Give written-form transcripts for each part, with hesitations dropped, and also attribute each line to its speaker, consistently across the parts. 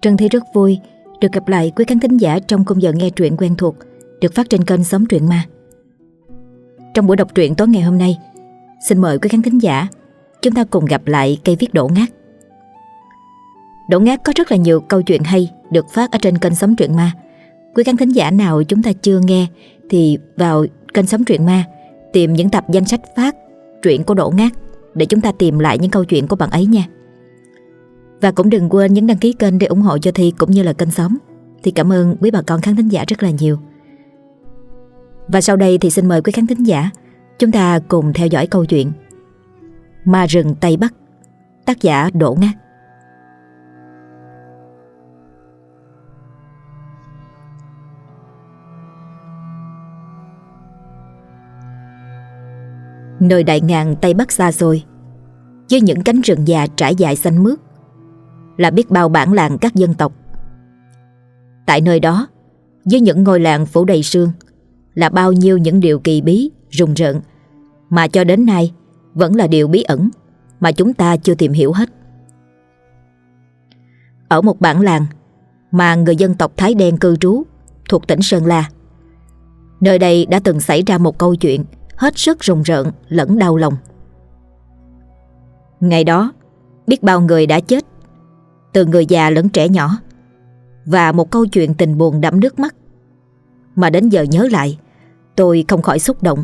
Speaker 1: Trân Thi rất vui được gặp lại quý khán thính giả trong khung giờ nghe truyện quen thuộc được phát trên kênh Xóm Truyện Ma. Trong buổi đọc truyện tối ngày hôm nay, xin mời quý khán thính giả chúng ta cùng gặp lại cây viết Đỗ Ngát. Đỗ Ngát có rất là nhiều câu chuyện hay được phát ở trên kênh Xóm Truyện Ma. Quý khán thính giả nào chúng ta chưa nghe thì vào kênh Xóm Truyện Ma tìm những tập danh sách phát truyện của Đỗ Ngát để chúng ta tìm lại những câu chuyện của bạn ấy nha. Và cũng đừng quên nhấn đăng ký kênh để ủng hộ cho Thi cũng như là kênh Xóm. Thì cảm ơn quý bà con khán thính giả rất là nhiều. Và sau đây thì xin mời quý khán thính giả chúng ta cùng theo dõi câu chuyện Ma Rừng Tây Bắc, tác giả Đỗ Ngát. Nơi đại ngàn Tây Bắc xa xôi, với những cánh rừng già trải dài xanh mướt, là biết bao bản làng các dân tộc. Tại nơi đó, với những ngôi làng phủ đầy sương, là bao nhiêu những điều kỳ bí, rùng rợn, mà cho đến nay vẫn là điều bí ẩn mà chúng ta chưa tìm hiểu hết. Ở một bản làng mà người dân tộc Thái Đen cư trú thuộc tỉnh Sơn La, nơi đây đã từng xảy ra một câu chuyện hết sức rùng rợn lẫn đau lòng. Ngày đó, biết bao người đã chết, từ người già lẫn trẻ nhỏ, và một câu chuyện tình buồn đẫm nước mắt mà đến giờ nhớ lại tôi không khỏi xúc động.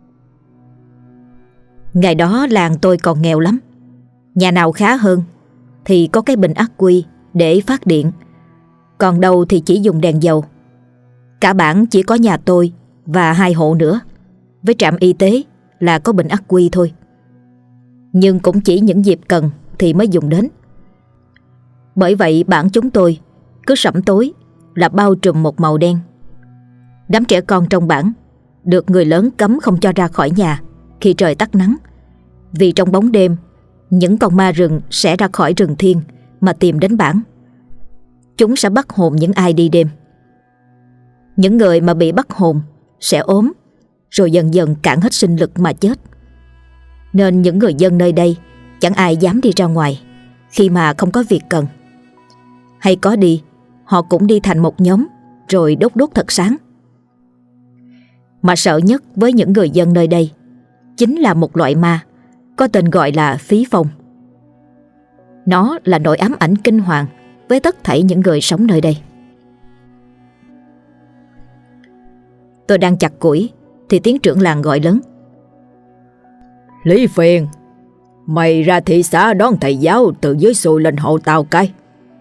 Speaker 1: Ngày đó làng tôi còn nghèo lắm, nhà nào khá hơn thì có cái bình ắc quy để phát điện, còn đâu thì chỉ dùng đèn dầu. Cả bản chỉ có nhà tôi và 2 hộ nữa, với trạm y tế là có bình ắc quy thôi. Nhưng cũng chỉ những dịp cần thì mới dùng đến. Bởi vậy bản chúng tôi cứ sẩm tối là bao trùm một màu đen. Đám trẻ con trong bản được người lớn cấm không cho ra khỏi nhà khi trời tắt nắng, vì trong bóng đêm những con ma rừng sẽ ra khỏi rừng thiên mà tìm đến bản. Chúng sẽ bắt hồn những ai đi đêm. Những người mà bị bắt hồn sẽ ốm, rồi dần dần cạn hết sinh lực mà chết. Nên những người dân nơi đây chẳng ai dám đi ra ngoài khi mà không có việc cần. Hay có đi, họ cũng đi thành một nhóm rồi đốt thật sáng. Mà sợ nhất với những người dân nơi đây chính là một loại ma có tên gọi là phí phong. Nó là nỗi ám ảnh kinh hoàng với tất thảy những người sống nơi đây. Tôi đang chặt củi thì tiếng trưởng làng gọi lớn: Lý Phiền, mày ra thị xã đón thầy giáo từ dưới xuôi lên hộ tao cái.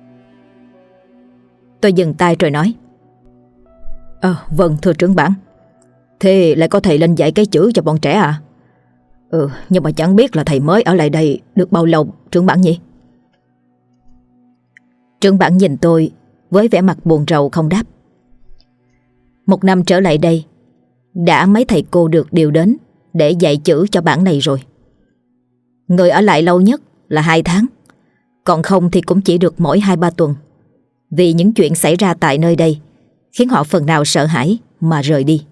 Speaker 1: Tôi dừng tay rồi nói: Vâng thưa trưởng bản. Thế lại có thầy lên dạy cái chữ cho bọn trẻ à? Nhưng mà chẳng biết là thầy mới ở lại đây được bao lâu trưởng bản nhỉ? Trưởng bản nhìn tôi với vẻ mặt buồn rầu không đáp. 1 năm trở lại đây, đã mấy thầy cô được điều đến để dạy chữ cho bản này rồi. Người ở lại lâu nhất là 2 tháng, còn không thì cũng chỉ được mỗi 2-3 tuần. Vì những chuyện xảy ra tại nơi đây khiến họ phần nào sợ hãi mà rời đi.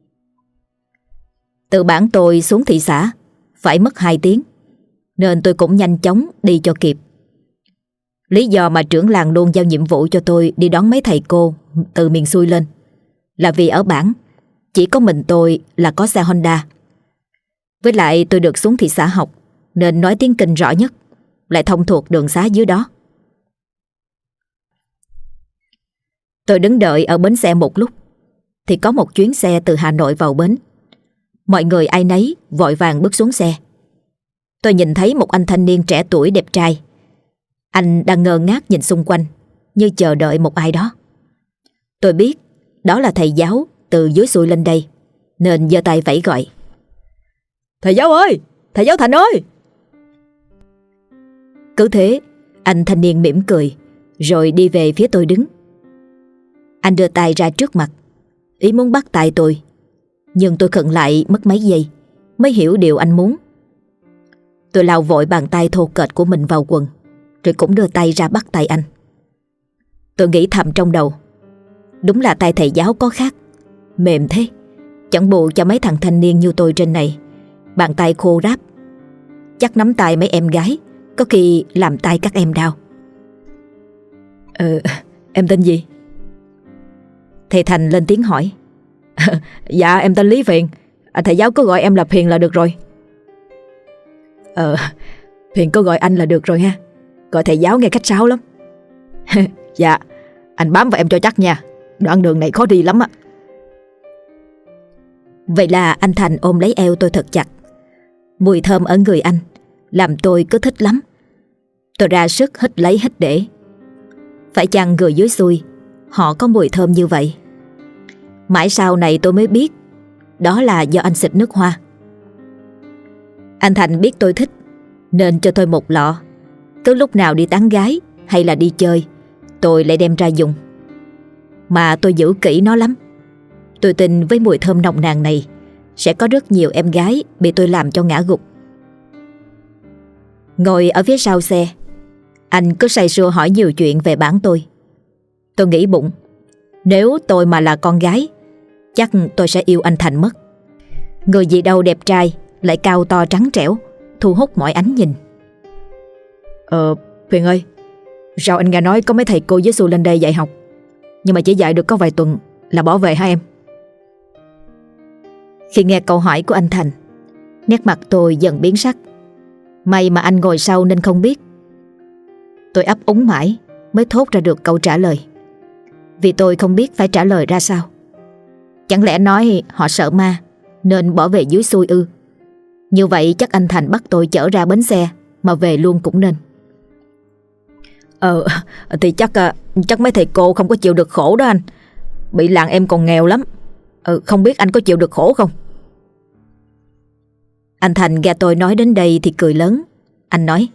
Speaker 1: Từ bản tôi xuống thị xã phải mất 2 tiếng, nên tôi cũng nhanh chóng đi cho kịp. Lý do mà trưởng làng luôn giao nhiệm vụ cho tôi đi đón mấy thầy cô từ miền xuôi lên là vì ở bản chỉ có mình tôi là có xe Honda. Với lại tôi được xuống thị xã học nên nói tiếng Kinh rõ nhất, lại thông thuộc đường xá dưới đó. Tôi đứng đợi ở bến xe một lúc thì có một chuyến xe từ Hà Nội vào bến. Mọi người ai nấy vội vàng bước xuống xe. Tôi nhìn thấy một anh thanh niên trẻ tuổi đẹp trai. Anh đang ngơ ngác nhìn xung quanh như chờ đợi một ai đó. Tôi biết đó là thầy giáo từ dưới xuôi lên đây, nên giơ tay vẫy gọi: Thầy giáo ơi! Thầy giáo Thành ơi! Cứ thế anh thanh niên mỉm cười rồi đi về phía tôi đứng. Anh đưa tay ra trước mặt, ý muốn bắt tay tôi, nhưng tôi khựng lại mất mấy giây mới hiểu điều anh muốn. Tôi lau vội bàn tay thô kệch của mình vào quần, rồi cũng đưa tay ra bắt tay anh. Tôi nghĩ thầm trong đầu, đúng là tay thầy giáo có khác, mềm thế, chẳng bù cho mấy thằng thanh niên như tôi trên này. Bàn tay khô ráp, chắc nắm tay mấy em gái có khi làm tay các em đau. Ừ, em tên gì? Thầy Thành lên tiếng hỏi. Dạ em tên Lý Phiền. Thầy giáo cứ gọi em là Phiền là được rồi. Phiền cứ gọi anh là được rồi ha. Gọi thầy giáo nghe khách sáo lắm. Dạ, anh bám vào em cho chắc nha. Đoạn đường này khó đi lắm á. Vậy là anh Thành ôm lấy eo tôi thật chặt. Mùi thơm ở người anh làm tôi cứ thích lắm. Tôi ra sức hít lấy hít để. Phải chăng người dưới xuôi họ có mùi thơm như vậy? Mãi sau này tôi mới biết đó là do anh xịt nước hoa. Anh Thành biết tôi thích nên cho tôi một lọ. Cứ lúc nào đi tán gái hay là đi chơi, tôi lại đem ra dùng. Mà tôi giữ kỹ nó lắm. Tôi tin với mùi thơm nồng nàn này sẽ có rất nhiều em gái bị tôi làm cho ngã gục. Ngồi ở phía sau xe, anh cứ say sưa hỏi nhiều chuyện về bản tôi. Tôi nghĩ bụng, nếu tôi mà là con gái, chắc tôi sẽ yêu anh Thành mất. Người gì đâu đẹp trai, lại cao to trắng trẻo, thu hút mọi ánh nhìn. Huyền ơi, sao anh nghe nói có mấy thầy cô với xu lên đây dạy học, nhưng mà chỉ dạy được có vài tuần là bỏ về hả em? Khi nghe câu hỏi của anh Thành, nét mặt tôi dần biến sắc. May mà anh ngồi sau nên không biết. Tôi ấp úng mãi mới thốt ra được câu trả lời, vì tôi không biết phải trả lời ra sao. Chẳng lẽ nói họ sợ ma nên bỏ về dưới xuôi ư? Như vậy chắc anh Thành bắt tôi chở ra bến xe mà về luôn cũng nên. Thì chắc mấy thầy cô không có chịu được khổ đó anh. Bị làng em còn nghèo lắm. Không biết anh có chịu được khổ không? Anh Thành nghe tôi nói đến đây thì cười lớn. Anh nói: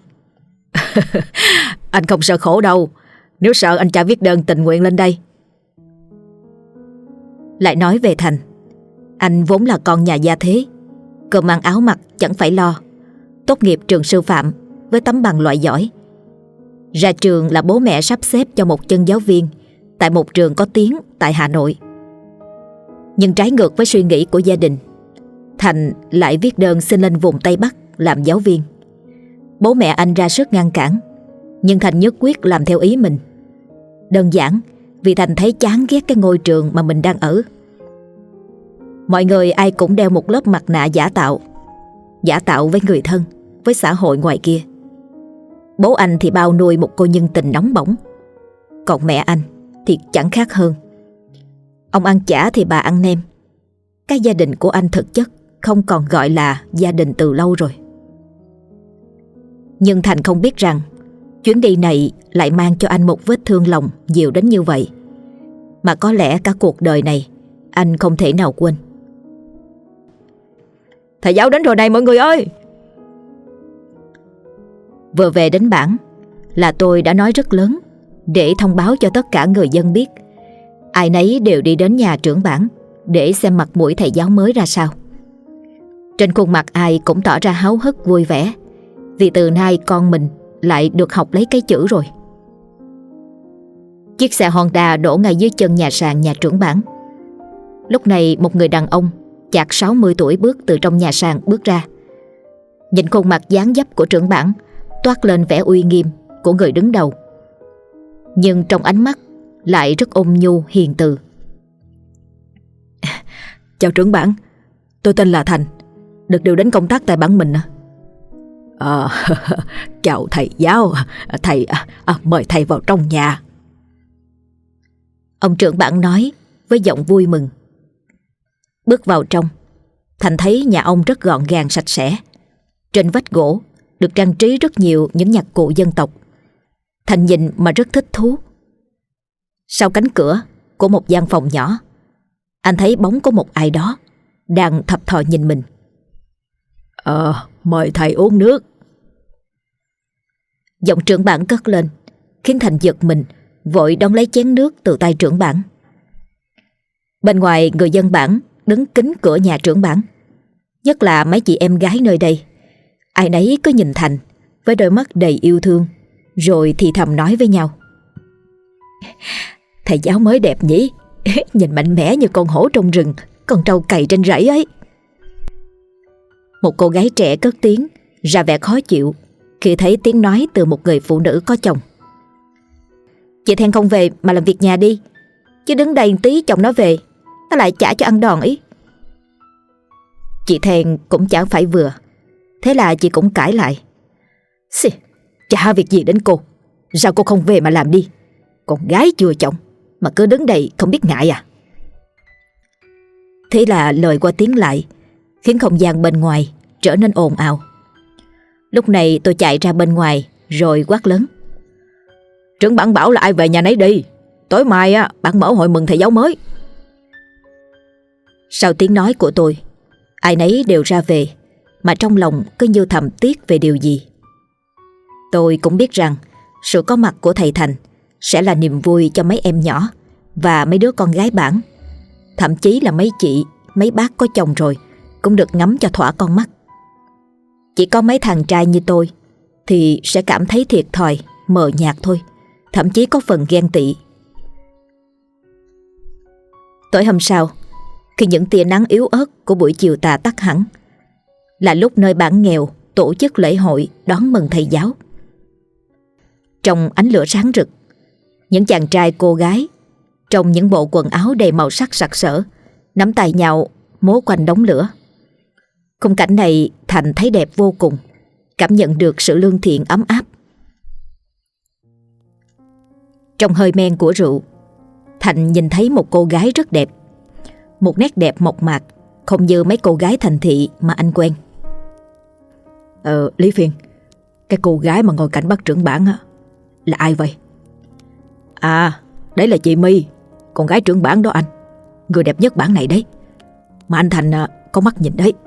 Speaker 1: Anh không sợ khổ đâu. Nếu sợ anh chả viết đơn tình nguyện lên đây. Lại nói về Thành, anh vốn là con nhà gia thế, cơm ăn áo mặc chẳng phải lo. Tốt nghiệp trường sư phạm với tấm bằng loại giỏi. Ra trường là bố mẹ sắp xếp cho một chân giáo viên tại một trường có tiếng tại Hà Nội. Nhưng trái ngược với suy nghĩ của gia đình, Thành lại viết đơn xin lên vùng Tây Bắc làm giáo viên. Bố mẹ anh ra sức ngăn cản, nhưng Thành nhất quyết làm theo ý mình. Đơn giản vì Thành thấy chán ghét cái ngôi trường mà mình đang ở. Mọi người ai cũng đeo một lớp mặt nạ giả tạo với người thân, với xã hội ngoài kia. Bố anh thì bao nuôi một cô nhân tình nóng bỏng, còn mẹ anh thì chẳng khác hơn. Ông ăn chả thì bà ăn nem. Cái gia đình của anh thực chất không còn gọi là gia đình từ lâu rồi. Nhưng Thành không biết rằng chuyến đi này lại mang cho anh một vết thương lòng nhiều đến như vậy, mà có lẽ cả cuộc đời này anh không thể nào quên. Thầy giáo đến rồi này mọi người ơi! Vừa về đến bản là tôi đã nói rất lớn để thông báo cho tất cả người dân biết. Ai nấy đều đi đến nhà trưởng bản để xem mặt mũi thầy giáo mới ra sao. Trên khuôn mặt ai cũng tỏ ra háo hức vui vẻ, vì từ nay con mình lại được học lấy cái chữ rồi. Chiếc xe Honda đổ ngay dưới chân nhà sàn nhà trưởng bản. Lúc này một người đàn ông chạc 60 tuổi bước từ trong nhà sàn bước ra. Nhìn khuôn mặt dáng dấp của trưởng bản toát lên vẻ uy nghiêm của người đứng đầu, nhưng trong ánh mắt lại rất ôn nhu hiền từ. Chào trưởng bản, tôi tên là Thành, được điều đến công tác tại bản mình. Chào thầy giáo, thầy mời thầy vào trong nhà. Ông trưởng bản nói với giọng vui mừng. Bước vào trong, Thành thấy nhà ông rất gọn gàng sạch sẽ. Trên vách gỗ được trang trí rất nhiều những nhạc cụ dân tộc. Thành nhìn mà rất thích thú. Sau cánh cửa của một gian phòng nhỏ, anh thấy bóng của một ai đó đang thập thò nhìn mình. Mời thầy uống nước. Giọng trưởng bản cất lên khiến Thành giật mình, vội đón lấy chén nước từ tay trưởng bản. Bên ngoài người dân bản đứng kín cửa nhà trưởng bản, nhất là mấy chị em gái nơi đây. Ai nấy cứ nhìn Thành với đôi mắt đầy yêu thương, rồi thì thầm nói với nhau: Thầy giáo mới đẹp nhỉ, nhìn mạnh mẽ như con hổ trong rừng, con trâu cày trên rẫy ấy. Một cô gái trẻ cất tiếng, ra vẻ khó chịu khi thấy tiếng nói từ một người phụ nữ có chồng. Chị Then không về mà làm việc nhà đi, chứ đứng đây tí chồng nó về, nó lại trả cho ăn đòn ý. Chị Then cũng chẳng phải vừa, thế là chị cũng cãi lại. Xì, chả việc gì đến cô, sao cô không về mà làm đi? Con gái chưa chồng mà cứ đứng đây không biết ngại à? Thế là lời qua tiếng lại, khiến không gian bên ngoài trở nên ồn ào. Lúc này tôi chạy ra bên ngoài rồi quát lớn. Trưởng bản bảo là ai về nhà nấy đi, tối mai bản mở hội mừng thầy giáo mới. Sau tiếng nói của tôi, ai nấy đều ra về, mà trong lòng cứ như thầm tiếc về điều gì. Tôi cũng biết rằng sự có mặt của thầy Thành sẽ là niềm vui cho mấy em nhỏ và mấy đứa con gái bản. Thậm chí là mấy chị, mấy bác có chồng rồi cũng được ngắm cho thỏa con mắt. Chỉ có mấy thằng trai như tôi thì sẽ cảm thấy thiệt thòi, mờ nhạt thôi, thậm chí có phần ghen tị. Tối hôm sau, khi những tia nắng yếu ớt của buổi chiều tà tắt hẳn, là lúc nơi bản nghèo tổ chức lễ hội đón mừng thầy giáo. Trong ánh lửa sáng rực, những chàng trai cô gái trong những bộ quần áo đầy màu sắc sặc sỡ nắm tay nhau múa quanh đống lửa. Khung cảnh này Thành thấy đẹp vô cùng, cảm nhận được sự lương thiện ấm áp. Trong hơi men của rượu, Thành nhìn thấy một cô gái rất đẹp, một nét đẹp mộc mạc, không như mấy cô gái thành thị mà anh quen. Lý Phiên, cái cô gái mà ngồi cạnh bác trưởng bản là ai vậy? À, đấy là chị My, con gái trưởng bản đó anh, người đẹp nhất bản này đấy. Mà anh Thành có mắt nhìn đấy.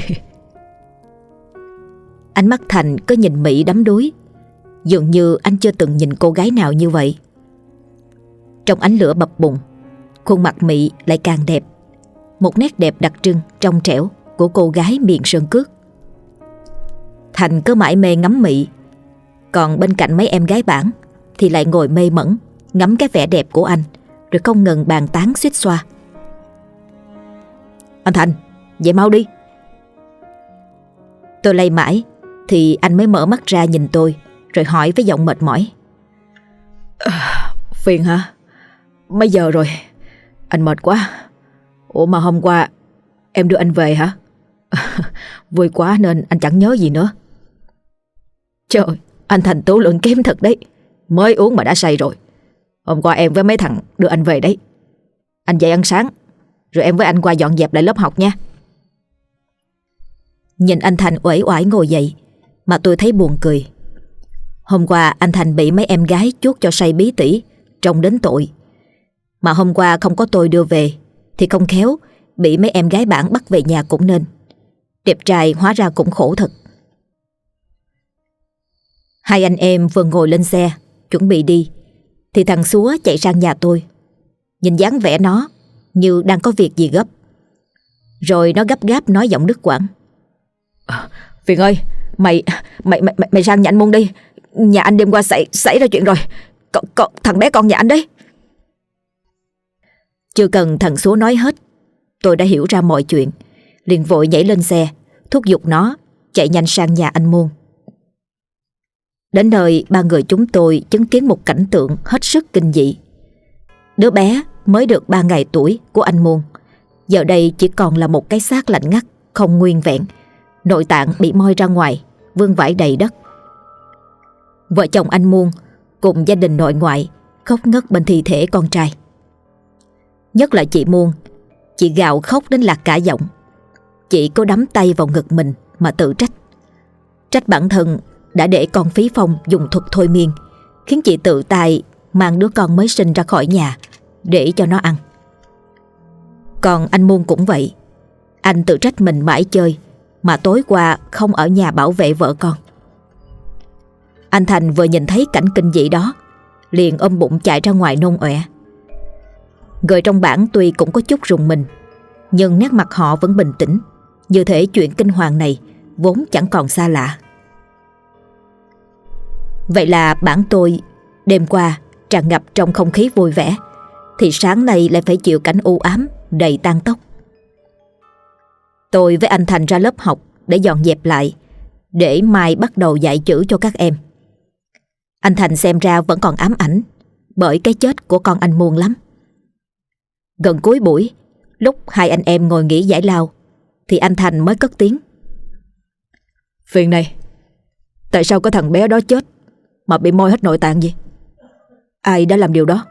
Speaker 1: Ánh mắt Thành có nhìn Mỹ đắm đuối, dường như anh chưa từng nhìn cô gái nào như vậy. Trong ánh lửa bập bùng, khuôn mặt Mỹ lại càng đẹp, một nét đẹp đặc trưng trong trẻo của cô gái miền Sơn Cước. Thành cứ mải mê ngắm Mỹ, còn bên cạnh mấy em gái bản thì lại ngồi mê mẩn ngắm cái vẻ đẹp của anh, rồi không ngừng bàn tán xuýt xoa. Anh Thành, về mau đi. Tôi lay mãi thì anh mới mở mắt ra nhìn tôi, rồi hỏi với giọng mệt mỏi. Phiền hả? Mấy giờ rồi? Anh mệt quá. Ủa mà hôm qua em đưa anh về hả? Vui quá nên anh chẳng nhớ gì nữa. Trời, anh Thành tố lượng kém thật đấy, mới uống mà đã say rồi. Hôm qua em với mấy thằng đưa anh về đấy. Anh dậy ăn sáng, rồi em với anh qua dọn dẹp lại lớp học nha. Nhìn anh Thành uể oải ngồi dậy mà tôi thấy buồn cười. Hôm qua anh Thành bị mấy em gái chuốt cho say bí tỉ, trông đến tội. Mà hôm qua không có tôi đưa về thì không khéo bị mấy em gái bản bắt về nhà cũng nên. Đẹp trai hóa ra cũng khổ thật. Hai anh em vừa ngồi lên xe chuẩn bị đi thì thằng Súa chạy sang nhà tôi. Nhìn dáng vẻ nó như đang có việc gì gấp, rồi nó gấp gáp nói giọng đứt quãng. Phiền ơi, mày sang nhà anh Muôn đi. Nhà anh đêm qua xảy ra chuyện rồi. Thằng bé con nhà anh đấy. Chưa cần thằng Súa nói hết, tôi đã hiểu ra mọi chuyện, liền vội nhảy lên xe thúc giục nó chạy nhanh sang nhà anh Muôn. Đến nơi, ba người chúng tôi chứng kiến một cảnh tượng hết sức kinh dị. Đứa bé mới được 3 ngày tuổi của anh Muôn giờ đây chỉ còn là một cái xác lạnh ngắt, không nguyên vẹn, nội tạng bị moi ra ngoài, vương vãi đầy đất. Vợ chồng anh Muôn cùng gia đình nội ngoại khóc ngất bên thi thể con trai. Nhất là chị Muôn, chị gào khóc đến lạc cả giọng. Chị cố đắm tay vào ngực mình mà tự trách. Trách bản thân đã để con Phí Phong dùng thuật thôi miên, khiến chị tự tay mang đứa con mới sinh ra khỏi nhà để cho nó ăn. Còn anh Muôn cũng vậy. Anh tự trách mình mãi chơi mà tối qua không ở nhà bảo vệ vợ con. Anh Thành vừa nhìn thấy cảnh kinh dị đó liền ôm bụng chạy ra ngoài nôn ọe. Người trong bản tuy cũng có chút rùng mình, nhưng nét mặt họ vẫn bình tĩnh, như thể chuyện kinh hoàng này vốn chẳng còn xa lạ. Vậy là bản tôi đêm qua tràn ngập trong không khí vui vẻ, thì sáng nay lại phải chịu cảnh u ám đầy tang tóc. Tôi với anh Thành ra lớp học để dọn dẹp lại, để mai bắt đầu dạy chữ cho các em. Anh Thành xem ra vẫn còn ám ảnh, bởi cái chết của con anh Muôn lắm. Gần cuối buổi, lúc hai anh em ngồi nghỉ giải lao, thì anh Thành mới cất tiếng:
Speaker 2: Phiền này, tại sao cái thằng bé đó chết mà bị moi hết nội tạng vậy? Ai đã làm điều đó?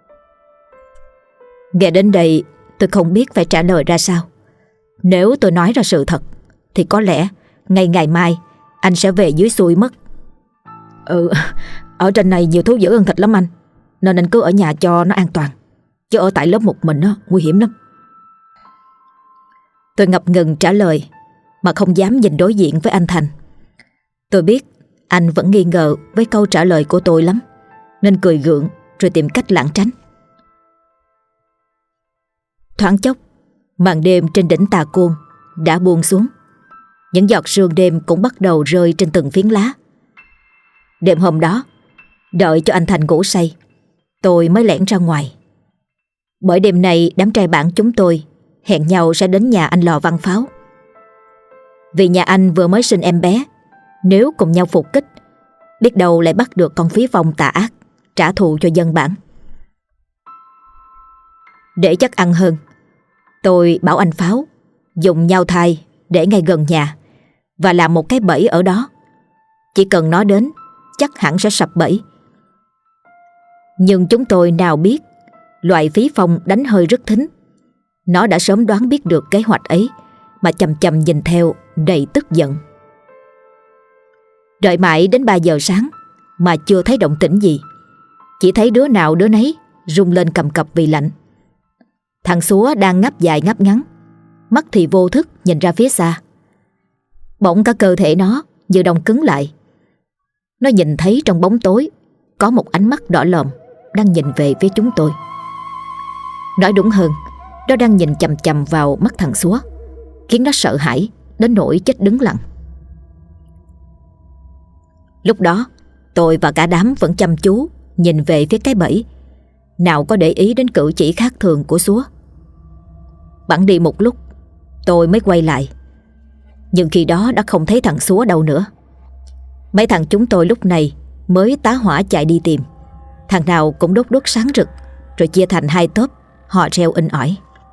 Speaker 1: Nghe đến đây tôi không biết phải trả lời ra sao. Nếu tôi nói ra sự thật thì có lẽ ngay ngày mai anh sẽ về dưới xuôi mất.
Speaker 2: Ở trên này nhiều thú dữ ăn thịt lắm anh, nên anh cứ ở nhà cho nó an toàn, chứ ở tại lớp một mình nó nguy hiểm lắm.
Speaker 1: Tôi ngập ngừng trả lời, mà không dám nhìn đối diện với anh Thành. Tôi biết anh vẫn nghi ngờ với câu trả lời của tôi lắm, nên cười gượng rồi tìm cách lảng tránh. Thoáng chốc, màn đêm trên đỉnh Tà Côn đã buông xuống. Những giọt sương đêm cũng bắt đầu rơi trên từng phiến lá. Đêm hôm đó, đợi cho anh Thành ngủ say, tôi mới lẻn ra ngoài. Bởi đêm nay đám trai bạn chúng tôi hẹn nhau sẽ đến nhà anh Lò Văn Pháo. Vì nhà anh vừa mới sinh em bé, nếu cùng nhau phục kích, biết đâu lại bắt được con phí vong tà ác trả thù cho dân bản. Để chắc ăn hơn, tôi bảo anh Pháo dùng nhau thai để ngay gần nhà và làm một cái bẫy ở đó. Chỉ cần nó đến, chắc hẳn sẽ sập bẫy. Nhưng chúng tôi nào biết loại phí phong đánh hơi rất thính. Nó đã sớm đoán biết được kế hoạch ấy mà chằm chằm nhìn theo đầy tức giận. Đợi mãi đến 3 giờ sáng mà chưa thấy động tĩnh gì. Chỉ thấy đứa nào đứa nấy rung lên cầm cập vì lạnh. Thằng Súa đang ngáp dài ngáp ngắn, mắt thì vô thức nhìn ra phía xa. Bỗng cả cơ thể nó như đông cứng lại. Nó nhìn thấy trong bóng tối có một ánh mắt đỏ lòm đang nhìn về phía chúng tôi. Nói đúng hơn, nó đang nhìn chằm chằm vào mắt thằng Súa, khiến nó sợ hãi đến nỗi chết đứng lặng. Lúc đó tôi và cả đám vẫn chăm chú nhìn về phía cái bẫy, nào có để ý đến cử chỉ khác thường của Súa. Bẵng đi một lúc, tôi mới quay lại, nhưng khi đó đã không thấy thằng Súa đâu nữa. Mấy thằng chúng tôi lúc này mới tá hỏa chạy đi tìm. Thằng nào cũng đốt đuốc sáng rực, rồi chia thành 2 tốp, họ reo inh ỏi.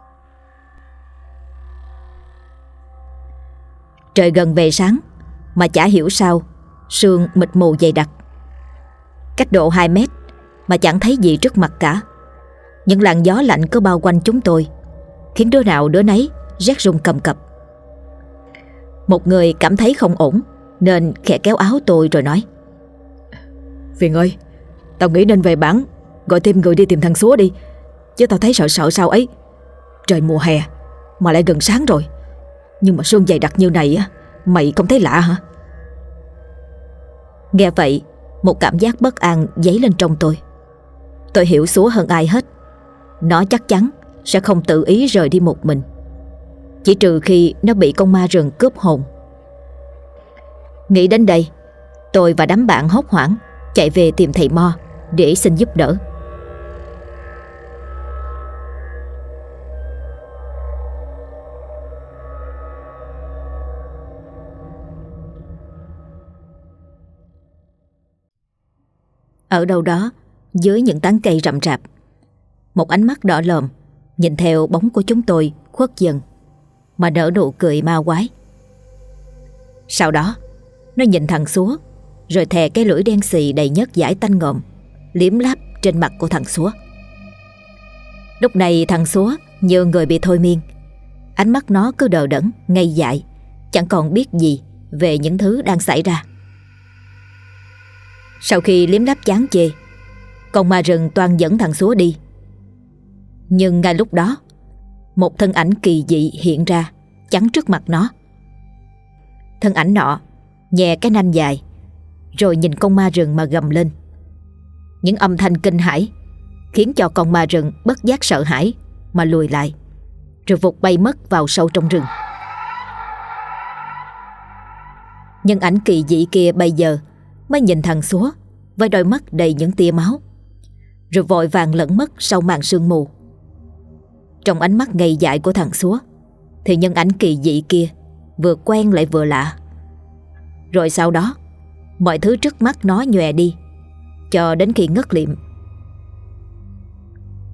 Speaker 1: Trời gần về sáng, mà chả hiểu sao sương mịt mù dày đặc. Cách độ 2 mét mà chẳng thấy gì trước mặt cả. Những làn gió lạnh cứ bao quanh chúng tôi, khiến đứa nào đứa nấy rét run cầm cập. Một người cảm thấy không ổn nên khẽ kéo áo tôi rồi nói:
Speaker 2: Phiền ơi, tao nghĩ nên về bản gọi thêm người đi tìm thằng Súa đi, chứ tao thấy sợ sợ sao ấy. Trời mùa hè mà lại gần sáng rồi, nhưng mà sương dày đặc như này á, mày không thấy lạ hả?
Speaker 1: Nghe vậy, một cảm giác bất an dấy lên trong tôi. Tôi hiểu Súa hơn ai hết. Nó chắc chắn sẽ không tự ý rời đi một mình, chỉ trừ khi nó bị con ma rừng cướp hồn. Nghĩ đến đây, tôi và đám bạn hốt hoảng chạy về tìm thầy Mo để xin giúp đỡ. Ở đâu đó dưới những tán cây rậm rạp, một ánh mắt đỏ lòm nhìn theo bóng của chúng tôi khuất dần mà nở nụ cười ma quái. Sau đó nó nhìn thằng Súa, rồi thè cái lưỡi đen xì đầy nhớt dãi tanh ngòm liếm láp trên mặt của thằng Súa. Lúc này thằng Súa như người bị thôi miên. Ánh mắt nó cứ đờ đẫn ngây dại, chẳng còn biết gì về những thứ đang xảy ra. Sau khi liếm láp chán chê, con ma rừng toan dẫn thằng Súa đi. Nhưng ngay lúc đó, một thân ảnh kỳ dị hiện ra chắn trước mặt nó. Thân ảnh nọ nhè cái nanh dài, rồi nhìn con ma rừng mà gầm lên. Những âm thanh kinh hãi khiến cho con ma rừng bất giác sợ hãi mà lùi lại, rồi vụt bay mất vào sâu trong rừng. Nhân ảnh kỳ dị kia bây giờ mới nhìn thằng Súa với đôi mắt đầy những tia máu, rồi vội vàng lẫn mất sau màn sương mù. Trong ánh mắt ngây dại của thằng Súa thì nhân ảnh kỳ dị kia vừa quen lại vừa lạ. Rồi sau đó mọi thứ trước mắt nó nhòe đi, cho đến khi ngất liệm.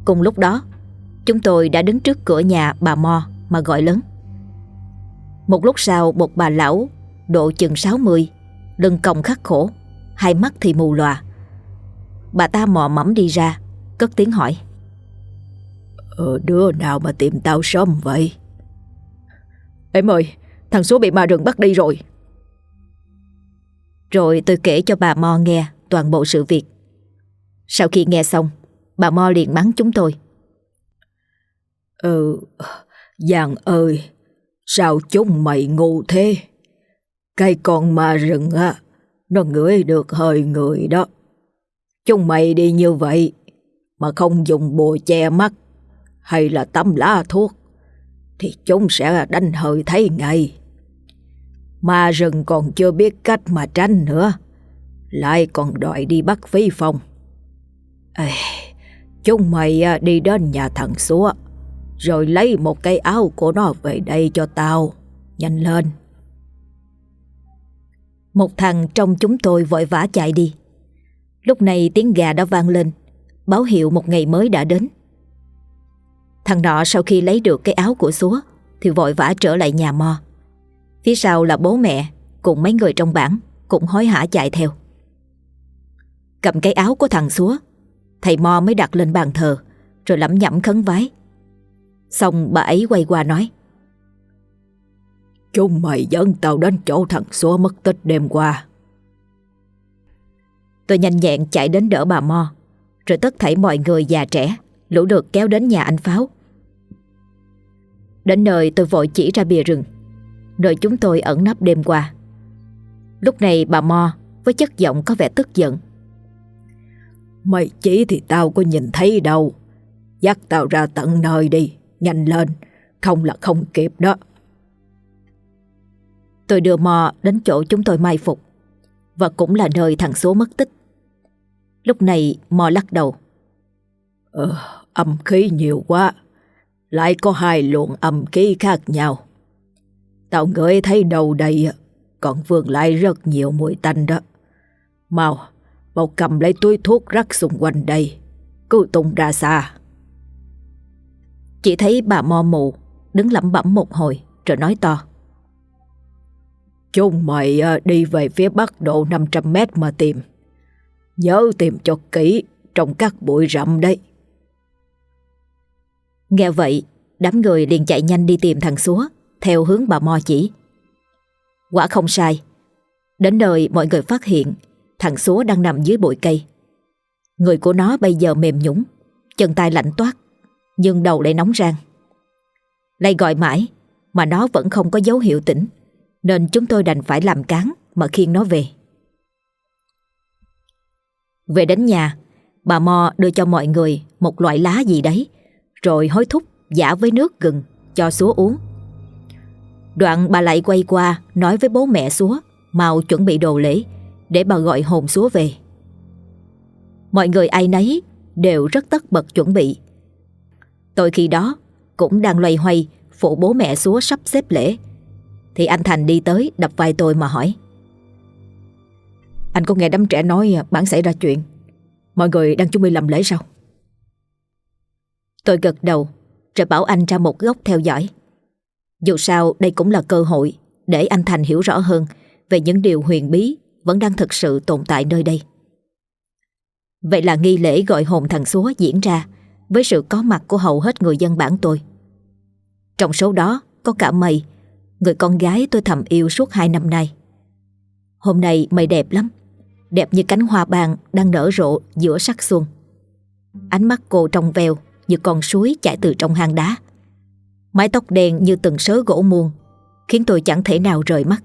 Speaker 1: Cùng lúc đó, chúng tôi đã đứng trước cửa nhà bà Mo mà gọi lớn. Một lúc sau, một bà lão độ chừng 60, lưng còng khắc khổ, hai mắt thì mù lòa. Bà ta mò mẫm đi ra, cất tiếng hỏi:
Speaker 2: Đứa nào mà tìm tao sớm vậy? Em ơi, thằng Số bị ma rừng bắt đi rồi.
Speaker 1: Rồi tôi kể cho bà Mo nghe toàn bộ sự việc. Sau khi nghe xong, bà Mo liền mắng chúng tôi:
Speaker 2: Giang ơi, sao chúng mày ngu thế? Cái con ma rừng á, nó ngửi được hơi người đó. Chúng mày đi như vậy mà không dùng bùa che mắt hay là tắm lá thuốc thì chúng sẽ đánh hơi thấy ngay. Ma rừng còn chưa biết cách mà tránh nữa, lại còn đòi đi bắt Phí Phong. Chúng mày đi đến nhà thằng Súa, rồi lấy một cái áo của nó về đây cho tao. Nhanh lên.
Speaker 1: Một thằng trong chúng tôi vội vã chạy đi. Lúc này tiếng gà đã vang lên, báo hiệu một ngày mới đã đến. Thằng nọ sau khi lấy được cái áo của Súa thì vội vã trở lại nhà Mo. Phía sau là bố mẹ cùng mấy người trong bản cũng hối hả chạy theo. Cầm cái áo của thằng Súa, thầy Mo mới đặt lên bàn thờ, rồi lẩm nhẩm khấn vái. Xong bà ấy quay qua nói:
Speaker 2: Chúng mày dẫn tao đến chỗ thằng Súa mất tích đêm qua.
Speaker 1: Tôi nhanh nhẹn chạy đến đỡ bà Mo, rồi tất thảy mọi người già trẻ lũ lượt kéo đến nhà anh Pháo. Đến nơi tôi vội chỉ ra bìa rừng, nơi chúng tôi ẩn nấp đêm qua. Lúc này bà Mo với chất giọng có vẻ tức giận:
Speaker 2: Mày chỉ thì tao có nhìn thấy đâu. Dắt tao ra tận nơi đi, nhanh lên, không là không kịp đó.
Speaker 1: Tôi đưa Mo đến chỗ chúng tôi mai phục, và cũng là nơi thằng Số mất tích. Lúc này Mo lắc đầu:
Speaker 2: Âm khí nhiều quá, lại có hai luồng âm khí khác nhau. Tao ngửi thấy đầu đây còn vương lại rất nhiều mùi tanh đó. Mau cầm lấy túi thuốc rắc xung quanh đây, cứ tung ra xa.
Speaker 1: Chỉ thấy bà Mo mù đứng lẩm bẩm một hồi rồi nói to:
Speaker 2: Chúng mày đi về phía bắc độ 500 mét mà tìm. Nhớ tìm cho kỹ trong các bụi rậm đấy.
Speaker 1: Nghe vậy, đám người liền chạy nhanh đi tìm thằng Súa theo hướng bà Mo chỉ. Quả không sai, đến nơi mọi người phát hiện thằng Súa đang nằm dưới bụi cây. Người của nó bây giờ mềm nhũn, chân tay lạnh toát, nhưng đầu lại nóng rang. Lại gọi mãi mà nó vẫn không có dấu hiệu tỉnh, nên chúng tôi đành phải làm cán mà khiêng nó về. Về đến nhà, bà Mo đưa cho mọi người một loại lá gì đấy, rồi hối thúc giã với nước gừng cho Súa uống. Đoạn bà lại quay qua nói với bố mẹ Súa mau chuẩn bị đồ lễ để bà gọi hồn Súa về. Mọi người ai nấy đều rất tất bật chuẩn bị. Tôi khi đó cũng đang loay hoay phụ bố mẹ Súa sắp xếp lễ, thì anh Thành đi tới đập vai tôi mà hỏi:
Speaker 2: Anh có nghe đám trẻ nói bản xảy ra chuyện, mọi người đang chuẩn bị làm lễ sao?
Speaker 1: Tôi gật đầu rồi bảo anh ra một góc theo dõi. Dù sao đây cũng là cơ hội để anh Thành hiểu rõ hơn về những điều huyền bí vẫn đang thực sự tồn tại nơi đây. Vậy là nghi lễ gọi hồn thằng Súa diễn ra với sự có mặt của hầu hết người dân bản tôi. Trong số đó có cả Mây, người con gái tôi thầm yêu suốt 2 năm nay. Hôm nay Mây đẹp lắm, đẹp như cánh hoa ban đang nở rộ giữa sắc xuân. Ánh mắt cô trong veo như con suối chảy từ trong hang đá. Mái tóc đen như từng sớ gỗ muôn, khiến tôi chẳng thể nào rời mắt.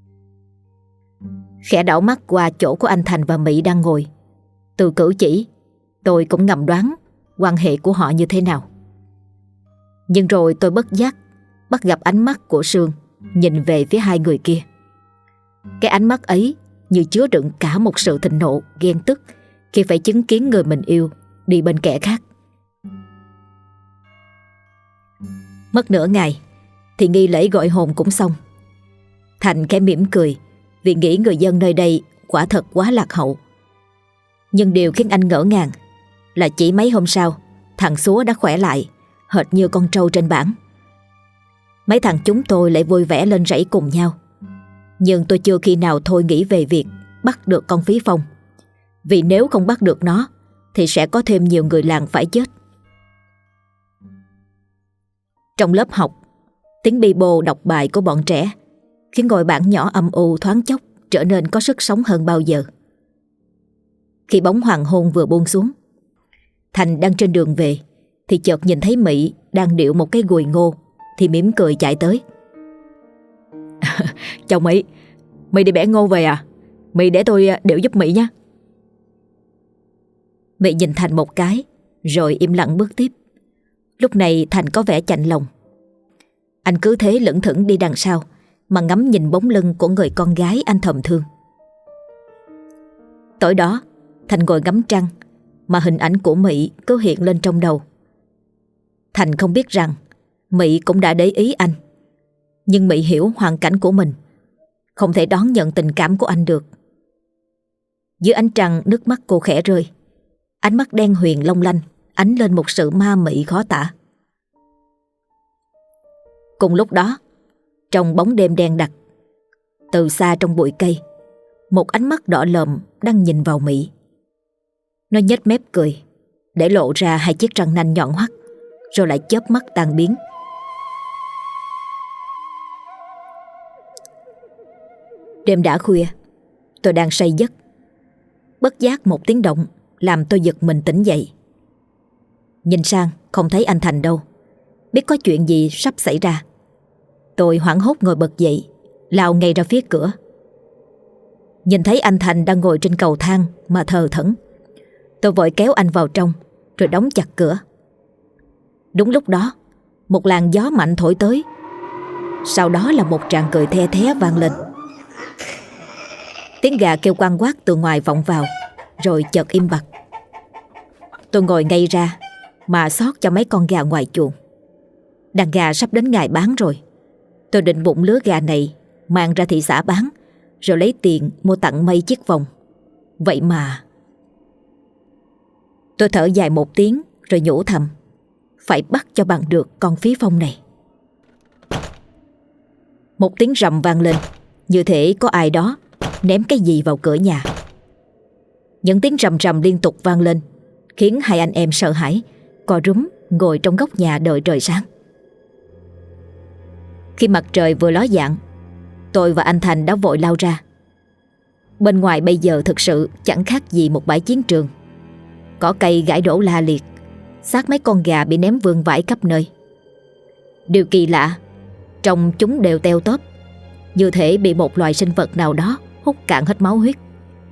Speaker 1: Khẽ đảo mắt qua chỗ của anh Thành và Mỹ đang ngồi. Từ cử chỉ, tôi cũng ngầm đoán quan hệ của họ như thế nào. Nhưng rồi tôi bất giác bắt gặp ánh mắt của Sương nhìn về phía hai người kia. Cái ánh mắt ấy như chứa đựng cả một sự thịnh nộ, ghen tức khi phải chứng kiến người mình yêu đi bên kẻ khác. Mất nửa ngày thì nghi lễ gọi hồn cũng xong. Thành khẽ mỉm cười vì nghĩ người dân nơi đây quả thật quá lạc hậu. Nhưng điều khiến anh ngỡ ngàng là chỉ mấy hôm sau Thằng Súa đã khỏe lại, hệt như con trâu trên bảng. Mấy thằng chúng tôi lại vui vẻ lên rẫy cùng nhau. Nhưng tôi chưa khi nào thôi nghĩ về việc bắt được con Phí Phong. Vì nếu không bắt được nó thì sẽ có thêm nhiều người làng phải chết. Trong lớp học, tiếng bi bô đọc bài của bọn trẻ khiến ngôi bảng nhỏ âm u thoáng chốc trở nên có sức sống hơn bao giờ. Khi bóng hoàng hôn vừa buông xuống, Thành đang trên đường về thì chợt nhìn thấy Mỹ đang điệu một cái gùi ngô thì mỉm cười chạy tới.
Speaker 2: Chào Mỹ, Mỹ đi bẻ ngô về à? Mỹ để tôi điệu giúp Mỹ nha.
Speaker 1: Mỹ nhìn Thành một cái rồi im lặng bước tiếp. Lúc này Thành có vẻ chạnh lòng. Anh cứ thế lững thững đi đằng sau mà ngắm nhìn bóng lưng của người con gái anh thầm thương. Tối đó Thành ngồi ngắm trăng mà hình ảnh của Mỹ cứ hiện lên trong đầu. Thành không biết rằng Mỹ cũng đã để ý anh. Nhưng Mỹ hiểu hoàn cảnh của mình, không thể đón nhận tình cảm của anh được. Dưới ánh trăng, nước mắt cô khẽ rơi. Ánh mắt đen huyền long lanh ánh lên một sự ma mị khó tả. Cùng lúc đó, trong bóng đêm đen đặc, từ xa trong bụi cây, một ánh mắt đỏ lòm đang nhìn vào Mỹ. Nó nhếch mép cười, để lộ ra hai chiếc răng nanh nhọn hoắt, rồi lại chớp mắt tan biến. Đêm đã khuya, tôi đang say giấc. Bất giác một tiếng động làm tôi giật mình tỉnh dậy. Nhìn sang không thấy anh Thành đâu. Biết có chuyện gì sắp xảy ra, tôi hoảng hốt ngồi bật dậy, lao ngay ra phía cửa. Nhìn thấy anh Thành đang ngồi trên cầu thang mà thờ thẫn, tôi vội kéo anh vào trong rồi đóng chặt cửa. Đúng lúc đó, một làn gió mạnh thổi tới. Sau đó là một tràng cười the thé vang lên. Tiếng gà kêu quang quát từ ngoài vọng vào, rồi chợt im bặt. Tôi ngồi ngay ra mà xót cho mấy con gà ngoài chuồng. Đàn gà sắp đến ngày bán rồi. Tôi định bụng lứa gà này mang ra thị xã bán, rồi lấy tiền mua tặng Mây chiếc vòng. Vậy mà tôi thở dài một tiếng rồi nhủ thầm, phải bắt cho bằng được con Phí Phong này. Một tiếng rầm vang lên, như thể có ai đó ném cái gì vào cửa nhà. Những tiếng rầm rầm liên tục vang lên khiến hai anh em sợ hãi, co rúm ngồi trong góc nhà đợi trời sáng. Khi mặt trời vừa ló dạng, tôi và anh Thành đã vội lao ra. Bên ngoài bây giờ thực sự chẳng khác gì một bãi chiến trường. Cỏ cây gãy đổ la liệt, xác mấy con gà bị ném vương vãi khắp nơi. Điều kỳ lạ, trông chúng đều teo tóp, như thể bị một loài sinh vật nào đó hút cạn hết máu huyết.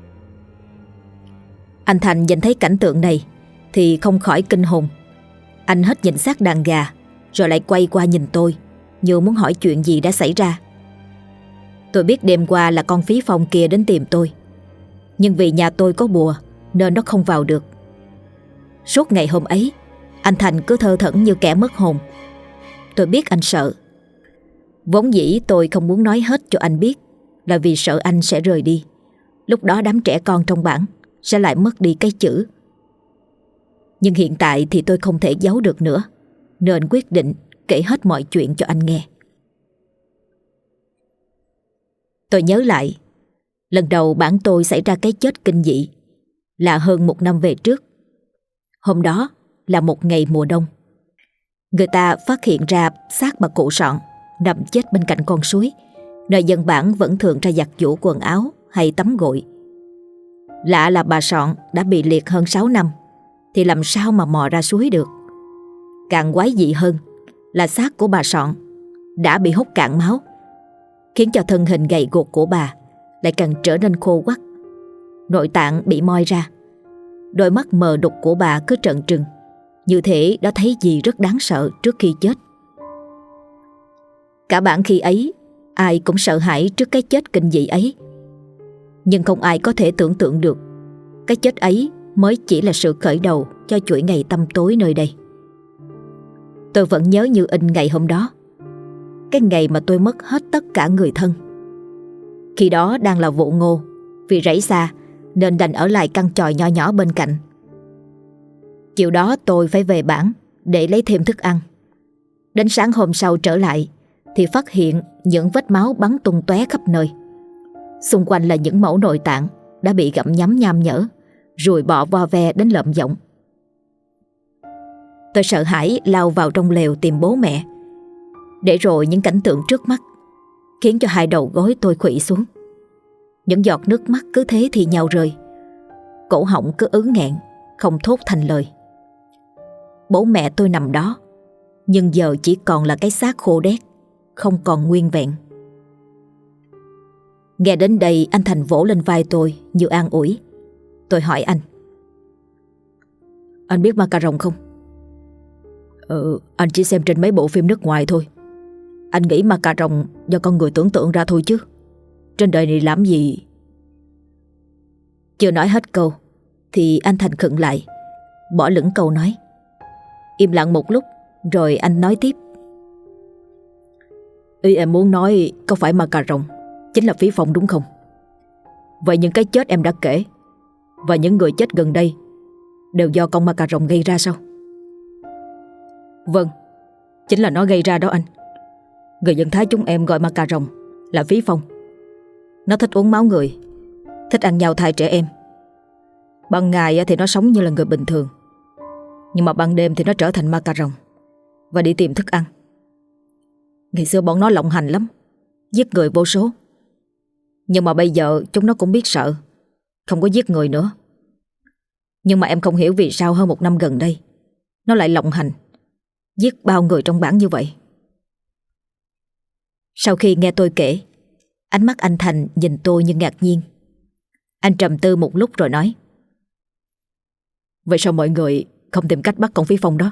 Speaker 1: Anh Thành nhìn thấy cảnh tượng này thì không khỏi kinh hồn. Anh hết nhìn xác đàn gà rồi lại quay qua nhìn tôi, như muốn hỏi chuyện gì đã xảy ra. Tôi biết đêm qua là con Phí Phong kia đến tìm tôi, nhưng vì nhà tôi có bùa nên nó không vào được. Suốt ngày hôm ấy, anh Thành cứ thơ thẩn như kẻ mất hồn. Tôi biết anh sợ. Vốn dĩ tôi không muốn nói hết cho anh biết, là vì sợ anh sẽ rời đi. Lúc đó đám trẻ con trong bản sẽ lại mất đi cái chữ. Nhưng hiện tại thì tôi không thể giấu được nữa, nên quyết định kể hết mọi chuyện cho anh nghe. Tôi nhớ lại, lần đầu bản tôi xảy ra cái chết kinh dị là hơn 1 năm về trước. Hôm đó là một ngày mùa đông. Người ta phát hiện ra xác bà cụ Sọn nằm chết bên cạnh con suối, nơi dân bản vẫn thường ra giặt giũ quần áo hay tắm gội. Lạ là bà Sọn đã bị liệt hơn 6 năm thì làm sao mà mò ra suối được. Càng quái dị hơn là xác của bà Sọn đã bị hút cạn máu, khiến cho thân hình gầy guộc của bà lại càng trở nên khô quắt. Nội tạng bị moi ra, đôi mắt mờ đục của bà cứ trợn trừng, như thể đã thấy gì rất đáng sợ trước khi chết. Cả bản khi ấy ai cũng sợ hãi trước cái chết kinh dị ấy, nhưng không ai có thể tưởng tượng được cái chết ấy mới chỉ là sự khởi đầu cho chuỗi ngày tăm tối nơi đây. Tôi vẫn nhớ như in ngày hôm đó, cái ngày mà tôi mất hết tất cả người thân. Khi đó đang là vụ ngô, vì rẫy xa nên đành ở lại căn chòi nho nhỏ bên cạnh. Chiều đó tôi phải về bản để lấy thêm thức ăn. Đến sáng hôm sau trở lại thì phát hiện những vết máu bắn tung tóe khắp nơi. Xung quanh là những mẩu nội tạng đã bị gặm nhấm nham nhở, ruồi bọ vo ve đến lợm giọng. Tôi sợ hãi lao vào trong lều tìm bố mẹ. Để rồi những cảnh tượng trước mắt khiến cho hai đầu gối tôi khuỵu xuống. Những giọt nước mắt cứ thế thì nhau rơi. Cổ họng cứ ứ nghẹn, không thốt thành lời. Bố mẹ tôi nằm đó, nhưng giờ chỉ còn là cái xác khô đét, không còn nguyên vẹn. Nghe đến đây, anh Thành vỗ lên vai tôi như an ủi. Tôi hỏi anh:
Speaker 2: Anh biết ma cà rồng không? Anh chỉ xem trên mấy bộ phim nước ngoài thôi. Anh nghĩ ma cà rồng do con người tưởng tượng ra thôi chứ. Trên đời này làm gì?
Speaker 1: Chưa nói hết câu thì anh Thành khựng lại, bỏ lửng câu nói. Im lặng một lúc rồi anh nói tiếp:
Speaker 2: Ý em muốn nói có phải ma cà rồng chính là Phí Phong đúng không? Vậy những cái chết em đã kể và những người chết gần đây đều do con ma cà rồng gây ra sao? Vâng, chính là nó gây ra đó anh. Người dân Thái chúng em gọi ma cà rồng là Phí Phong. Nó thích uống máu người, thích ăn nhào thai trẻ em. Ban ngày thì nó sống như là người bình thường, nhưng mà ban đêm thì nó trở thành ma cà rồng và đi tìm thức ăn. Ngày xưa bọn nó lộng hành lắm, giết người vô số. Nhưng mà bây giờ chúng nó cũng biết sợ, không có giết người nữa. Nhưng mà em không hiểu vì sao hơn 1 năm gần đây nó lại lộng hành, giết bao người trong bản như vậy.
Speaker 1: Sau khi nghe tôi kể, ánh mắt anh Thành nhìn tôi như ngạc nhiên. Anh trầm tư một lúc rồi nói:
Speaker 2: Vậy sao mọi người không tìm cách bắt con Phí Phong đó?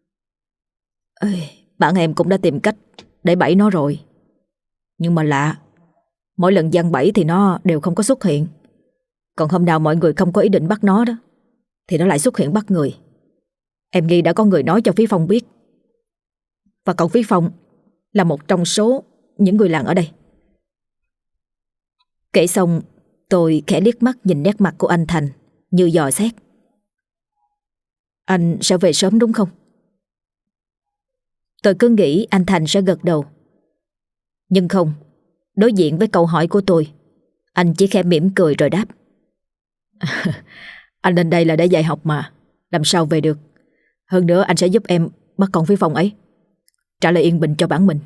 Speaker 2: Bạn em cũng đã tìm cách để bẫy nó rồi. Nhưng mà lạ, mỗi lần giăng bẫy thì nó đều không có xuất hiện. Còn hôm nào mọi người không có ý định bắt nó đó thì nó lại xuất hiện bắt người. Em nghi đã có người nói cho Phí Phong biết. Và còn Phí Phong là một trong số những người làng ở đây.
Speaker 1: Kể xong, tôi khẽ liếc mắt nhìn nét mặt của anh Thành như dò xét.
Speaker 2: Anh sẽ về sớm đúng không?
Speaker 1: Tôi cứ nghĩ anh Thành sẽ gật đầu. Nhưng không, đối diện với câu hỏi của tôi, anh chỉ khẽ mỉm cười rồi đáp:
Speaker 2: Anh lên đây là để dạy học mà, làm sao về được. Hơn nữa anh sẽ giúp em bắt con Phí Phong ấy, trả lại yên bình cho bản mình.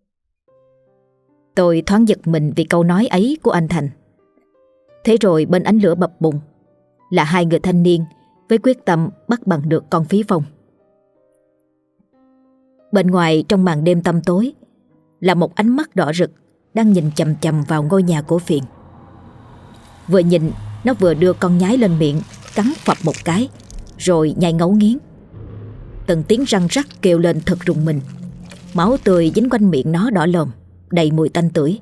Speaker 1: Tôi thoáng giật mình vì câu nói ấy của anh Thành. Thế rồi bên ánh lửa bập bùng là 2 người thanh niên với quyết tâm bắt bằng được con Phí Phong. Bên ngoài trong màn đêm tăm tối là một ánh mắt đỏ rực đang nhìn chằm chằm vào ngôi nhà của Phiền. Vừa nhìn, nó vừa đưa con nhái lên miệng, cắn phập một cái, rồi nhai ngấu nghiến. Từng tiếng răng rắc kêu lên thật rùng mình. Máu tươi dính quanh miệng nó đỏ lòm, đầy mùi tanh tưởi.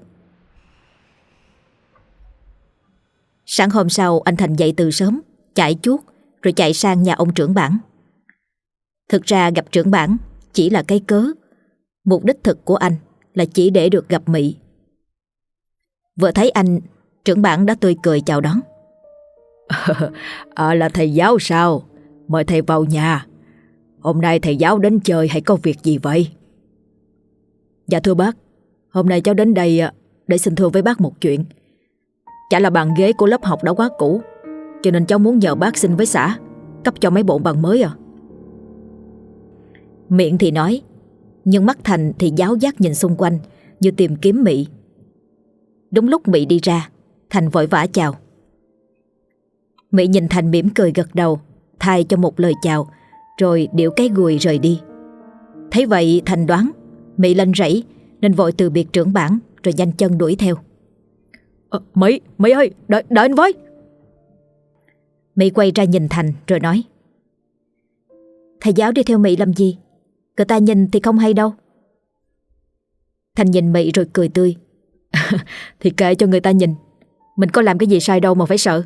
Speaker 1: Sáng hôm sau, anh Thành dậy từ sớm, chạy chuốt rồi chạy sang nhà ông trưởng bản. Thực ra gặp trưởng bản chỉ là cái cớ. Mục đích thực của anh là chỉ để được gặp Mị. Vừa thấy anh, trưởng bản đã tươi cười chào đón.
Speaker 2: Là thầy giáo sao? Mời thầy vào nhà. Hôm nay thầy giáo đến chơi hay có việc gì vậy? Dạ thưa bác, hôm nay cháu đến đây để xin thưa với bác một chuyện. Chả là bàn ghế của lớp học đã quá cũ, cho nên cháu muốn nhờ bác xin với xã cấp cho mấy bộ bàn mới à.
Speaker 1: Miệng thì nói, nhưng mắt Thành thì giáo giác nhìn xung quanh như tìm kiếm Mị. Đúng lúc Mị đi ra, Thành vội vã chào. Mị nhìn Thành mỉm cười gật đầu, thay cho một lời chào, rồi điệu cái gùi rời đi. Thấy vậy Thành đoán Mị lên rẫy nên vội từ biệt trưởng bản rồi nhanh chân đuổi theo.
Speaker 2: Mị ơi, đợi anh với.
Speaker 1: Mị quay ra nhìn Thành rồi nói: Thầy giáo đi theo Mị làm gì? Người ta nhìn thì không hay đâu. Thành nhìn Mị rồi cười tươi.
Speaker 2: Thì kệ cho người ta nhìn, mình có làm cái gì sai đâu mà phải sợ.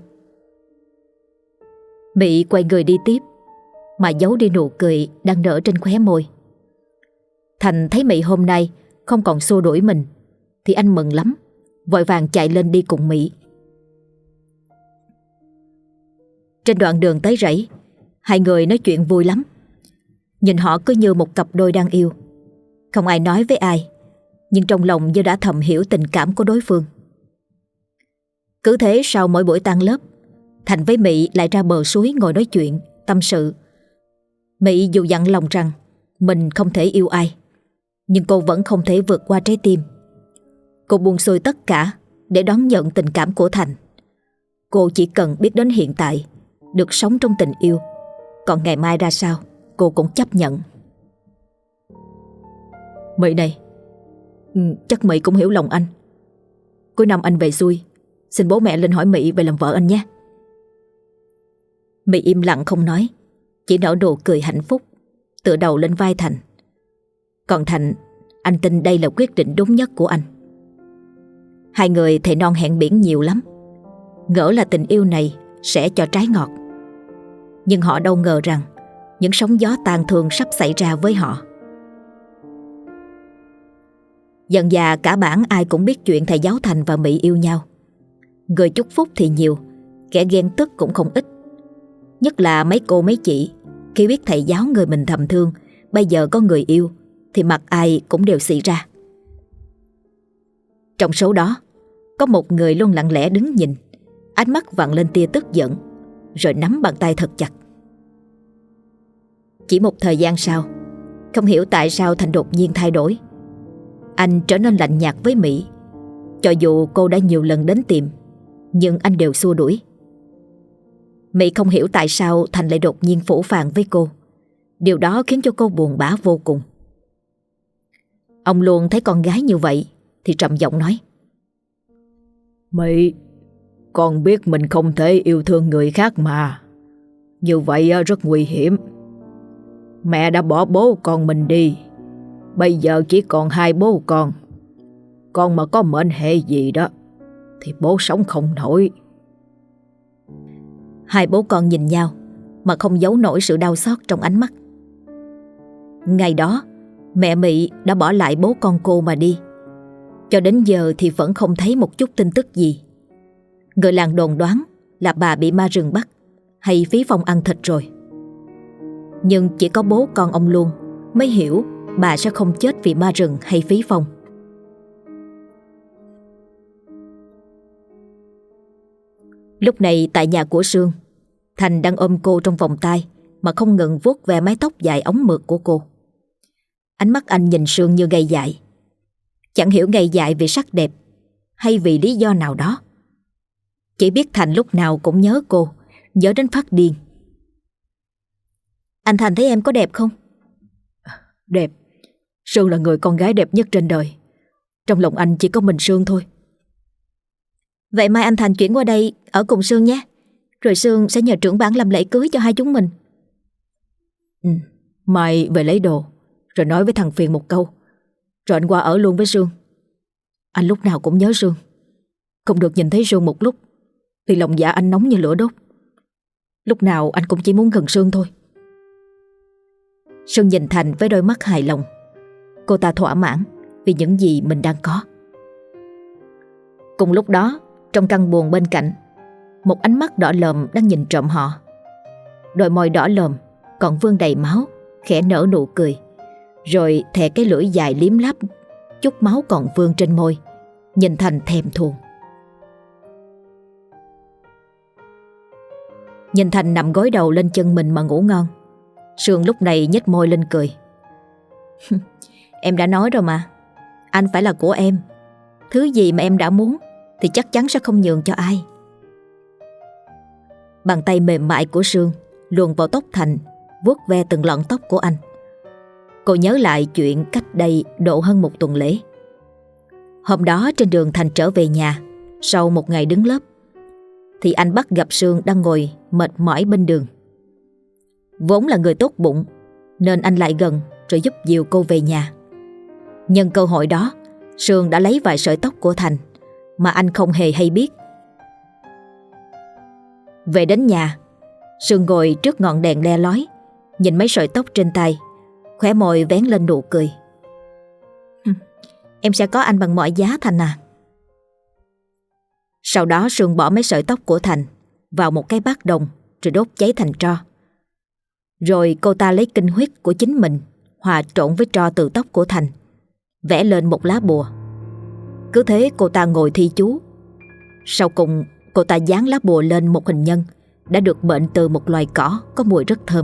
Speaker 1: Mị quay người đi tiếp, mà giấu đi nụ cười đang nở trên khóe môi. Thành thấy Mị hôm nay không còn xua đuổi mình thì anh mừng lắm, vội vàng chạy lên đi cùng Mị. Trên đoạn đường tới rẫy, Hai người nói chuyện vui lắm. Nhìn họ cứ như một cặp đôi đang yêu. Không ai nói với ai, nhưng trong lòng như đã thầm hiểu tình cảm của đối phương. Cứ thế sau mỗi buổi tan lớp, Thành với Mị lại ra bờ suối ngồi nói chuyện, tâm sự. Mị dù dặn lòng rằng mình không thể yêu ai, nhưng cô vẫn không thể vượt qua trái tim. Cô buông xuôi tất cả để đón nhận tình cảm của Thành. Cô chỉ cần biết đến hiện tại, được sống trong tình yêu, còn ngày mai ra sao cô cũng chấp nhận.
Speaker 2: Mị này, chắc Mị cũng hiểu lòng anh. Cuối năm anh về xuôi, xin bố mẹ lên hỏi Mị về làm vợ anh nhé.
Speaker 1: Mị im lặng không nói, chỉ nở nụ cười hạnh phúc, tựa đầu lên vai Thành. Còn Thành, anh tin đây là quyết định đúng nhất của anh. Hai người thề non hẹn biển nhiều lắm, ngỡ là tình yêu này sẽ cho trái ngọt. Nhưng họ đâu ngờ rằng những sóng gió tàn thương sắp xảy ra với họ. Dần dà cả bản ai cũng biết chuyện thầy giáo Thành và Mị yêu nhau. Người chúc phúc thì nhiều, kẻ ghen tức cũng không ít. Nhất là mấy cô mấy chị, khi biết thầy giáo người mình thầm thương bây giờ có người yêu, thì mặt ai cũng đều xị ra. Trong số đó, có một người luôn lặng lẽ đứng nhìn, ánh mắt vặn lên tia tức giận, rồi nắm bàn tay thật chặt. Chỉ một thời gian sau, không hiểu tại sao Thành đột nhiên thay đổi. Anh trở nên lạnh nhạt với Mỹ. Cho dù cô đã nhiều lần đến tìm, nhưng anh đều xua đuổi. Mỹ không hiểu tại sao Thành lại đột nhiên phũ phàng với cô. Điều đó khiến cho cô buồn bã vô cùng. Ông luôn thấy con gái như vậy thì trầm giọng nói:
Speaker 2: Mỹ, con biết mình không thể yêu thương người khác mà. Như vậy rất nguy hiểm. Mẹ đã bỏ bố con mình đi, bây giờ chỉ còn hai bố con. Con mà có mệnh hệ gì đó thì bố sống không nổi.
Speaker 1: Hai bố con nhìn nhau mà không giấu nổi sự đau xót trong ánh mắt. Ngày đó mẹ Mị đã bỏ lại bố con cô mà đi. Cho đến giờ thì vẫn không thấy một chút tin tức gì. Người làng đồn đoán là bà bị ma rừng bắt, hay Phí Phong ăn thịt rồi. Nhưng chỉ có bố con ông Luân mới hiểu bà sẽ không chết vì ma rừng hay Phí Phong. Lúc này tại nhà của Sương, Thành đang ôm cô trong vòng tay mà không ngừng vuốt ve mái tóc dài óng mượt của cô. Ánh mắt anh nhìn Sương như ngây dại. Chẳng hiểu ngây dại vì sắc đẹp hay vì lý do nào đó. Chỉ biết Thành lúc nào cũng nhớ cô, nhớ đến phát điên. Anh Thành thấy em có đẹp không?
Speaker 2: Đẹp. Sương là người con gái đẹp nhất trên đời. Trong lòng anh chỉ có mình Sương thôi.
Speaker 1: Vậy mai anh Thành chuyển qua đây ở cùng Sương nhé. Rồi Sương sẽ nhờ trưởng bản làm lễ cưới cho hai chúng mình.
Speaker 2: Mai về lấy đồ, rồi nói với thằng Phiền một câu, rồi anh qua ở luôn với Sương. Anh lúc nào cũng nhớ Sương. Không được nhìn thấy Sương một lúc thì lòng dạ anh nóng như lửa đốt. Lúc nào anh cũng chỉ muốn gần Sương thôi.
Speaker 1: Sương nhìn Thành với đôi mắt hài lòng. Cô ta thỏa mãn vì những gì mình đang có. Cùng lúc đó, trong căn buồng bên cạnh, một ánh mắt đỏ lòm đang nhìn trộm họ. Đôi môi đỏ lòm còn vương đầy máu, khẽ nở nụ cười, rồi thè cái lưỡi dài liếm láp, chút máu còn vương trên môi, nhìn Thành thèm thuồng. Nhìn Thành nằm gối đầu lên chân mình mà ngủ ngon, Sương lúc này nhếch môi lên cười. Em đã nói rồi mà, anh phải là của em. Thứ gì mà em đã muốn thì chắc chắn sẽ không nhường cho ai. Bàn tay mềm mại của Sương luồn vào tóc Thành, vuốt ve từng lọn tóc của anh. Cô nhớ lại chuyện cách đây độ hơn một tuần lễ. Hôm đó trên đường Thành trở về nhà sau một ngày đứng lớp, thì anh bắt gặp Sương đang ngồi mệt mỏi bên đường. Vốn là người tốt bụng nên anh lại gần rồi giúp dìu cô về nhà. Nhân cơ hội đó, Sương đã lấy vài sợi tóc của Thành mà anh không hề hay biết. Về đến nhà, Sương ngồi trước ngọn đèn le lói, nhìn mấy sợi tóc trên tay, khóe môi vén lên nụ cười. Em sẽ có anh bằng mọi giá Thành à. Sau đó Sương bỏ mấy sợi tóc của Thành vào một cái bát đồng rồi đốt cháy thành tro. Rồi cô ta lấy kinh huyết của chính mình hòa trộn với tro từ tóc của Thành, vẽ lên một lá bùa. Cứ thế cô ta ngồi thi chú. Sau cùng cô ta dán lá bùa lên một hình nhân đã được bệnh từ một loài cỏ có mùi rất thơm.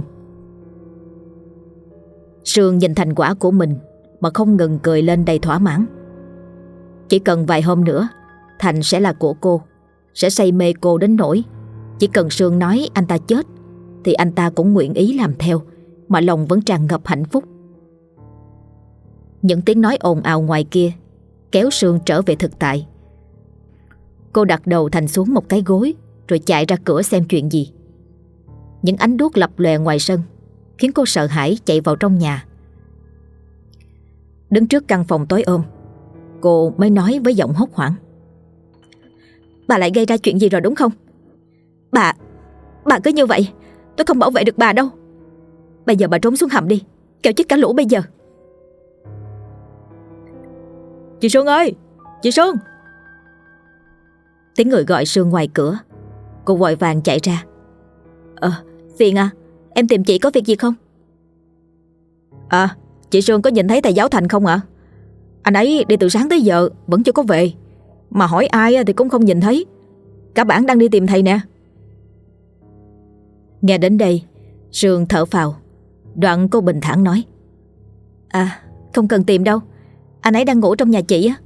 Speaker 1: Sương nhìn thành quả của mình mà không ngừng cười lên đầy thỏa mãn. Chỉ cần vài hôm nữa Thành sẽ là của cô, sẽ say mê cô đến nỗi chỉ cần Sương nói anh ta chết thì anh ta cũng nguyện ý làm theo, mà lòng vẫn tràn ngập hạnh phúc. Những tiếng nói ồn ào ngoài kia kéo Sương trở về thực tại. Cô đặt đầu Thành xuống một cái gối rồi chạy ra cửa xem chuyện gì. Những ánh đuốc lập lòe ngoài sân khiến cô sợ hãi chạy vào trong nhà. Đứng trước căn phòng tối ôm, cô mới nói với giọng hốt hoảng: "Bà lại gây ra chuyện gì rồi đúng không? Bà cứ như vậy tôi không bảo vệ được bà đâu. Bây giờ bà trốn xuống hầm đi, kẻo chết cả lũ bây giờ."
Speaker 2: "Chị Sương ơi, chị Sương!"
Speaker 1: Tiếng người gọi Sương ngoài cửa. Cô vội vàng chạy ra. Phiền à, em tìm chị có việc gì không?"
Speaker 2: Chị Sương có nhìn thấy thầy giáo Thành không ạ? Anh ấy đi từ sáng tới giờ vẫn chưa có về, mà hỏi ai thì cũng không nhìn thấy. Cả bản đang đi tìm thầy nè."
Speaker 1: Nghe đến đây, Sương thở phào. Đoạn cô bình thản nói: "Không cần tìm đâu, anh ấy đang ngủ trong nhà chị á."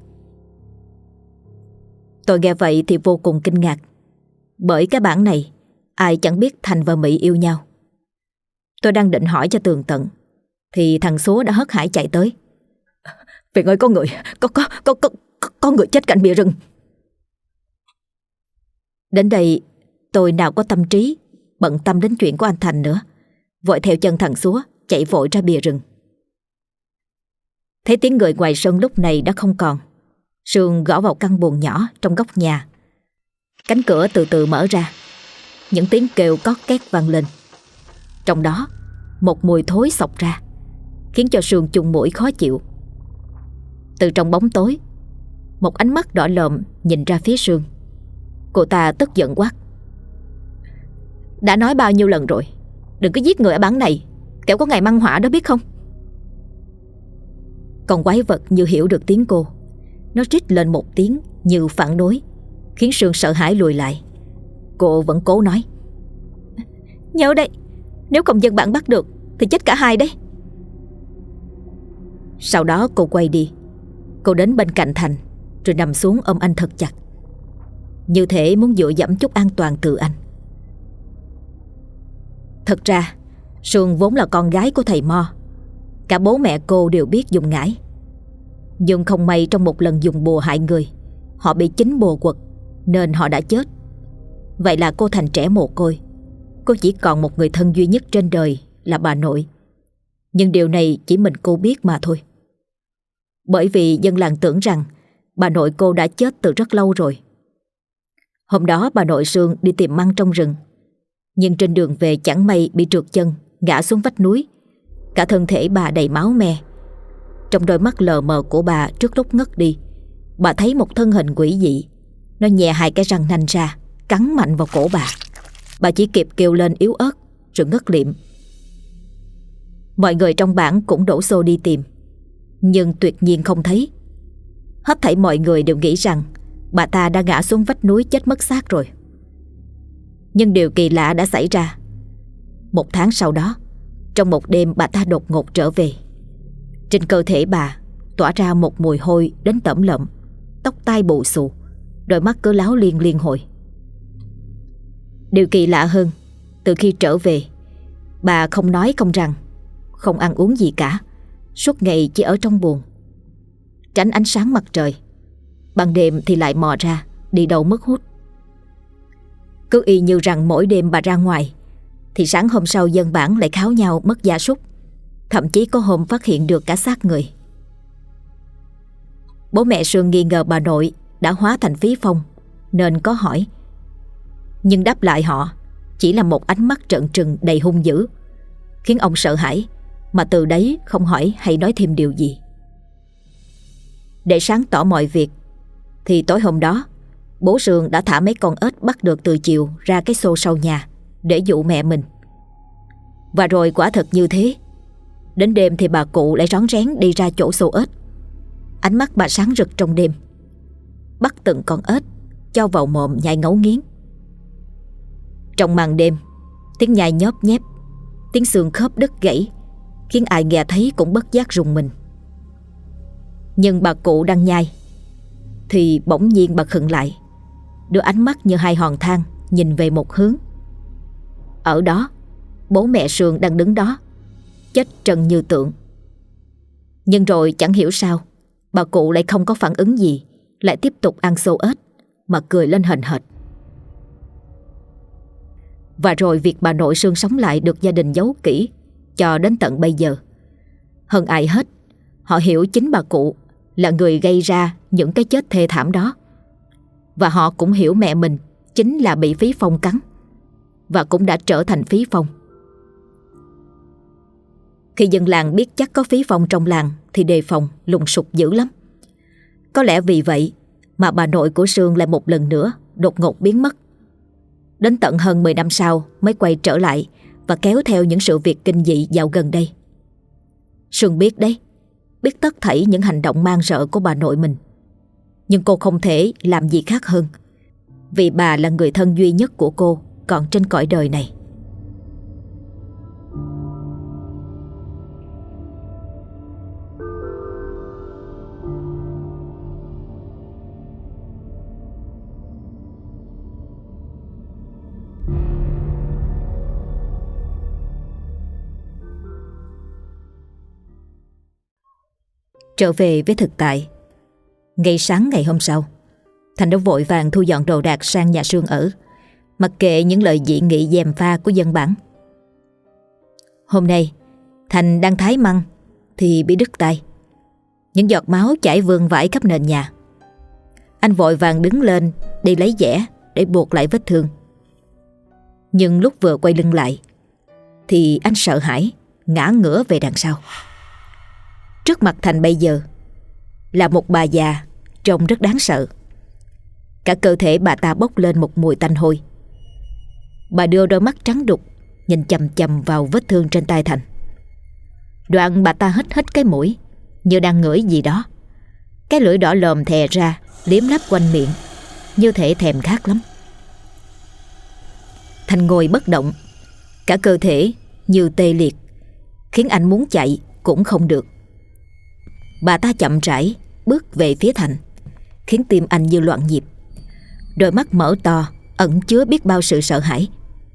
Speaker 1: Tôi nghe vậy thì vô cùng kinh ngạc. Bởi cái bản này ai chẳng biết Thành và Mỹ yêu nhau. Tôi đang định hỏi cho tường tận thì thằng Số đã hớt hải chạy tới:
Speaker 2: "Viện ơi, có người, có người chết cạnh bìa rừng."
Speaker 1: Đến đây tôi nào có tâm trí bận tâm đến chuyện của anh Thành nữa, vội theo chân thằng Số chạy vội ra bìa rừng. Thấy tiếng người ngoài sân lúc này đã không còn, Sương gõ vào căn buồng nhỏ trong góc nhà. Cánh cửa từ từ mở ra, những tiếng kêu cót két vang lên. Trong đó một mùi thối xộc ra, khiến cho Sương chùng mũi khó chịu. Từ trong bóng tối, một ánh mắt đỏ lòm nhìn ra phía Sương. Cô ta tức giận quát: "Đã nói bao nhiêu lần rồi, đừng có giết người ở bản này, kẻo có ngày mang họa đó biết không?" Con quái vật như hiểu được tiếng cô, nó rít lên một tiếng như phản đối, khiến Sương sợ hãi lùi lại. Cô vẫn cố nói: "Nhớ đây, nếu không dân bản bắt được thì chết cả hai đấy." Sau đó cô quay đi. Cô đến bên cạnh Thành rồi nằm xuống ôm anh thật chặt, như thể muốn dựa dẫm chút an toàn từ anh. Thật ra Sương vốn là con gái của thầy Mo. Cả bố mẹ cô đều biết dùng ngải. Nhưng không may trong một lần dùng bùa hại người, họ bị chính bùa quật nên họ đã chết. Vậy là cô thành trẻ mồ côi. Cô chỉ còn một người thân duy nhất trên đời là bà nội. Nhưng điều này chỉ mình cô biết mà thôi. Bởi vì dân làng tưởng rằng bà nội cô đã chết từ rất lâu rồi. Hôm đó bà nội Sương đi tìm măng trong rừng, nhưng trên đường về chẳng may bị trượt chân, ngã xuống vách núi. Cả thân thể bà đầy máu me. Trong đôi mắt lờ mờ của bà trước lúc ngất đi, bà thấy một thân hình quỷ dị. Nó nhè hai cái răng nanh ra, cắn mạnh vào cổ bà. Bà chỉ kịp kêu lên yếu ớt rồi ngất liệm. Mọi người trong bản cũng đổ xô đi tìm, nhưng tuyệt nhiên không thấy. Hết thảy mọi người đều nghĩ rằng bà ta đã ngã xuống vách núi chết mất xác rồi. Nhưng điều kỳ lạ đã xảy ra. Một tháng sau đó, trong một đêm bà ta đột ngột trở về. Trên cơ thể bà tỏa ra một mùi hôi đến tởm lợm, tóc tai bù xù, đôi mắt cứ láo liên liên hồi. Điều kỳ lạ hơn, từ khi trở về, bà không nói không rằng, không ăn uống gì cả, suốt ngày chỉ ở trong buồng, tránh ánh sáng mặt trời. Ban đêm thì lại mò ra đi đâu mất hút. Cứ y như rằng mỗi đêm bà ra ngoài thì sáng hôm sau dân bản lại kháo nhau mất gia súc. Thậm chí có hôm phát hiện được cả xác người. Bố mẹ Sương nghi ngờ bà nội đã hóa thành phí phong nên có hỏi, nhưng đáp lại họ chỉ là một ánh mắt trợn trừng đầy hung dữ, khiến ông sợ hãi mà từ đấy không hỏi hay nói thêm điều gì. Để sáng tỏ mọi việc thì tối hôm đó bố Sương đã thả mấy con ếch bắt được từ chiều ra cái xô sau nhà để dụ mẹ mình. Và rồi quả thật như thế. Đến đêm thì bà cụ lại rón rén đi ra chỗ xô ếch. Ánh mắt bà sáng rực trong đêm, bắt từng con ếch cho vào mồm nhai ngấu nghiến. Trong màn đêm, tiếng nhai nhóp nhép, tiếng xương khớp đứt gãy khiến ai nghe thấy cũng bất giác rùng mình. Nhưng bà cụ đang nhai thì bỗng nhiên bà khựng lại, đưa ánh mắt như hai hòn than nhìn về một hướng. Ở đó, bố mẹ Sương đang đứng đó, chết trần như tượng. Nhưng rồi chẳng hiểu sao bà cụ lại không có phản ứng gì, lại tiếp tục ăn xô ếch mà cười lên hờn hệt. Và rồi việc bà nội Sương sống lại được gia đình giấu kỹ cho đến tận bây giờ. Hơn ai hết, họ hiểu chính bà cụ là người gây ra những cái chết thê thảm đó. Và họ cũng hiểu mẹ mình chính là bị Phí Phong cắn, và cũng đã trở thành Phí Phong. Khi dân làng biết chắc có Phí Phong trong làng thì đề phòng lùng sục dữ lắm. Có lẽ vì vậy mà bà nội của Sương lại một lần nữa đột ngột biến mất. Đến tận hơn 10 năm sau mới quay trở lại, và kéo theo những sự việc kinh dị dạo gần đây. Sương biết đấy, biết tất thảy những hành động man rợ của bà nội mình. Nhưng cô không thể làm gì khác hơn, vì bà là người thân duy nhất của cô còn trên cõi đời này. Trở về với thực tại, ngay sáng ngày hôm sau, Thành đã vội vàng thu dọn đồ đạc sang nhà Sương ở, mặc kệ những lời dị nghị gièm pha của dân bản. Hôm nay Thành đang thái măng thì bị đứt tay. Những giọt máu chảy vương vãi khắp nền nhà. Anh vội vàng đứng lên đi lấy giẻ để buộc lại vết thương. Nhưng lúc vừa quay lưng lại thì anh sợ hãi ngã ngửa về đằng sau. Trước mặt Thành bây giờ là một bà già trông rất đáng sợ. Cả cơ thể bà ta bốc lên một mùi tanh hôi. Bà đưa đôi mắt trắng đục nhìn chằm chằm vào vết thương trên tay Thành. Đoạn bà ta hít cái mũi như đang ngửi gì đó. Cái lưỡi đỏ lòm thè ra liếm láp quanh miệng, như thể thèm khát lắm. Thành ngồi bất động, cả cơ thể như tê liệt, khiến anh muốn chạy cũng không được. Bà ta chậm rãi bước về phía Thành, khiến tim anh như loạn nhịp. Đôi mắt mở to ẩn chứa biết bao sự sợ hãi.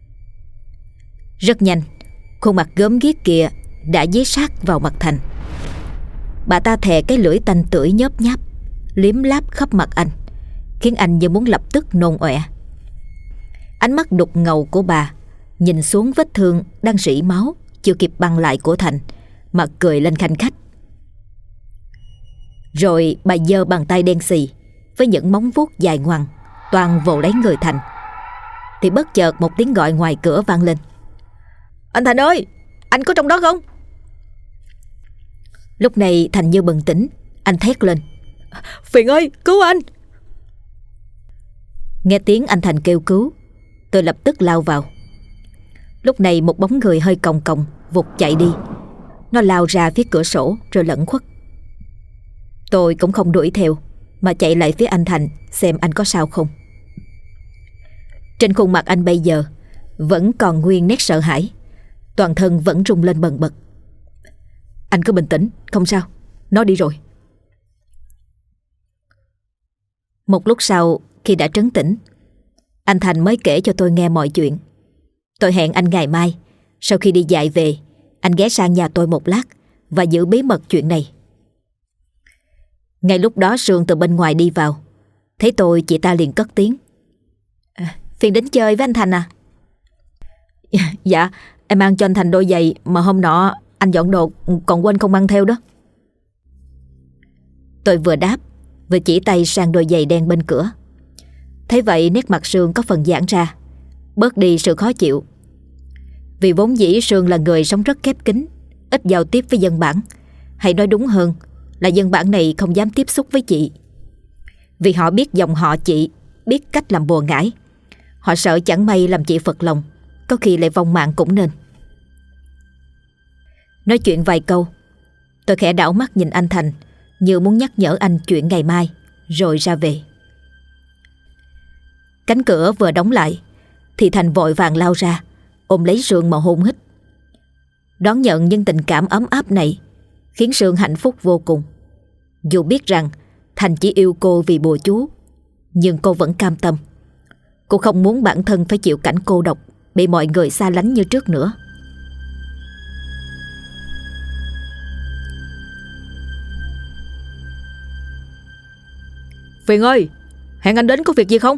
Speaker 1: Rất nhanh, khuôn mặt gớm ghiếc kia đã dí sát vào mặt Thành. Bà ta thè cái lưỡi tanh tưởi nhớp nháp, liếm láp khắp mặt anh, khiến anh như muốn lập tức nôn ọe. Ánh mắt đục ngầu của bà nhìn xuống vết thương đang rỉ máu chưa kịp băng lại của Thành mà cười lên khanh khách. Rồi bà giơ bàn tay đen xì với những móng vuốt dài ngoằng toàn vồ lấy người Thành. Thì bất chợt một tiếng gọi ngoài cửa vang lên. "Anh Thành ơi, anh có trong đó không?" Lúc này Thành như bừng tỉnh, anh thét lên. "Phiền ơi, cứu anh!" Nghe tiếng anh Thành kêu cứu, tôi lập tức lao vào. Lúc này một bóng người hơi còng còng vụt chạy đi. Nó lao ra phía cửa sổ rồi lẩn khuất. Tôi cũng không đuổi theo mà chạy lại phía anh Thành xem anh có sao không. Trên khuôn mặt anh bây giờ vẫn còn nguyên nét sợ hãi, toàn thân vẫn rung lên bần bật. "Anh cứ bình tĩnh, không sao, nó đi rồi." Một lúc sau, khi đã trấn tĩnh, anh Thành mới kể cho tôi nghe mọi chuyện. Tôi hẹn anh ngày mai, sau khi đi dạy về, anh ghé sang nhà tôi một lát và giữ bí mật chuyện này. Ngay lúc đó Sương từ bên ngoài đi vào. Thấy tôi, chị ta liền cất tiếng. "Phiền đến chơi với anh Thành à?" "Dạ, em mang cho anh Thành đôi giày mà hôm nọ anh dọn đồ còn quên không mang theo đó." Tôi vừa đáp vừa chỉ tay sang đôi giày đen bên cửa. Thấy vậy nét mặt Sương có phần giãn ra, bớt đi sự khó chịu. Vì vốn dĩ Sương là người sống rất khép kín, ít giao tiếp với dân bản. Hay nói đúng hơn là dân bản này không dám tiếp xúc với chị. Vì họ biết dòng họ chị, biết cách làm bùa ngải. Họ sợ chẳng may làm chị phật lòng, có khi lại vong mạng cũng nên. Nói chuyện vài câu, tôi khẽ đảo mắt nhìn anh Thành như muốn nhắc nhở anh chuyện ngày mai, rồi ra về. Cánh cửa vừa đóng lại thì Thành vội vàng lao ra, ôm lấy Sương mà hôn hít. Đón nhận những tình cảm ấm áp này khiến Sương hạnh phúc vô cùng. Dù biết rằng Thành chỉ yêu cô vì bùa chú, nhưng cô vẫn cam tâm. Cô không muốn bản thân phải chịu cảnh cô độc, bị mọi người xa lánh như trước nữa.
Speaker 2: Phiền ơi, hẹn anh đến có việc gì không?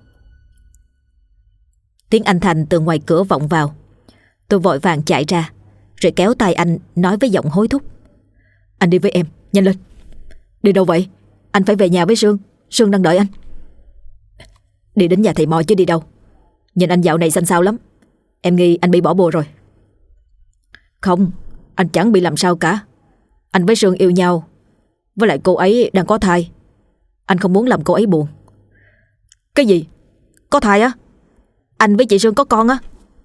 Speaker 1: Tiếng anh Thành từ ngoài cửa vọng vào. Tôi vội vàng chạy ra, rồi kéo tay anh nói với giọng hối thúc.
Speaker 2: Anh đi với em, nhanh lên. Đi đâu vậy? Anh phải về nhà với Sương. Sương đang đợi anh. Đi đến nhà thầy Mo chứ đi đâu. Nhìn anh dạo này xanh xao lắm. Em nghi anh bị bỏ bùa rồi. Không, anh chẳng bị làm sao cả. Anh với Sương yêu nhau, với lại cô ấy đang có thai. Anh không muốn làm cô ấy buồn. Cái gì? Có thai á? Anh với chị Sương có con á?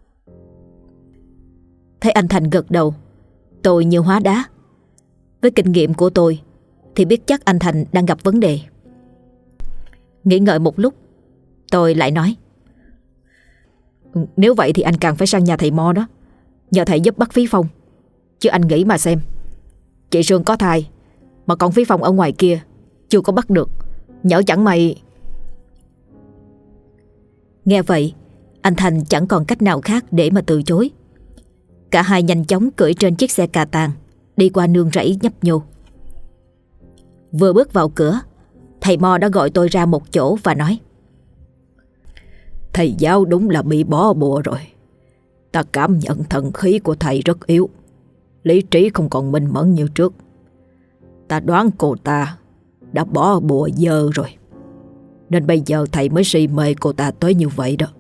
Speaker 1: Thấy anh Thành gật đầu, tôi như hóa đá. Với kinh nghiệm của tôi thì biết chắc anh Thành đang gặp vấn đề. Nghĩ ngợi một lúc, tôi lại nói.
Speaker 2: Nếu vậy thì anh càng phải sang nhà thầy Mo đó, nhờ thầy giúp bắt Phí Phong. Chứ anh nghĩ mà xem, chị Sương có thai mà còn Phí Phong ở ngoài kia chưa có bắt được, nhỡ chẳng may.
Speaker 1: Nghe vậy, anh Thành chẳng còn cách nào khác để mà từ chối. Cả hai nhanh chóng cưỡi trên chiếc xe cà tàng đi qua nương rẫy nhấp nhô. Vừa bước vào cửa, thầy Mo đã gọi tôi ra một chỗ và nói.
Speaker 2: Thầy giáo đúng là bị bỏ bùa rồi. Ta cảm nhận thần khí của thầy rất yếu, lý trí không còn minh mẫn như trước. Ta đoán cô ta đã bỏ bùa dơ rồi, nên bây giờ thầy mới si mê cô ta tới như vậy đó.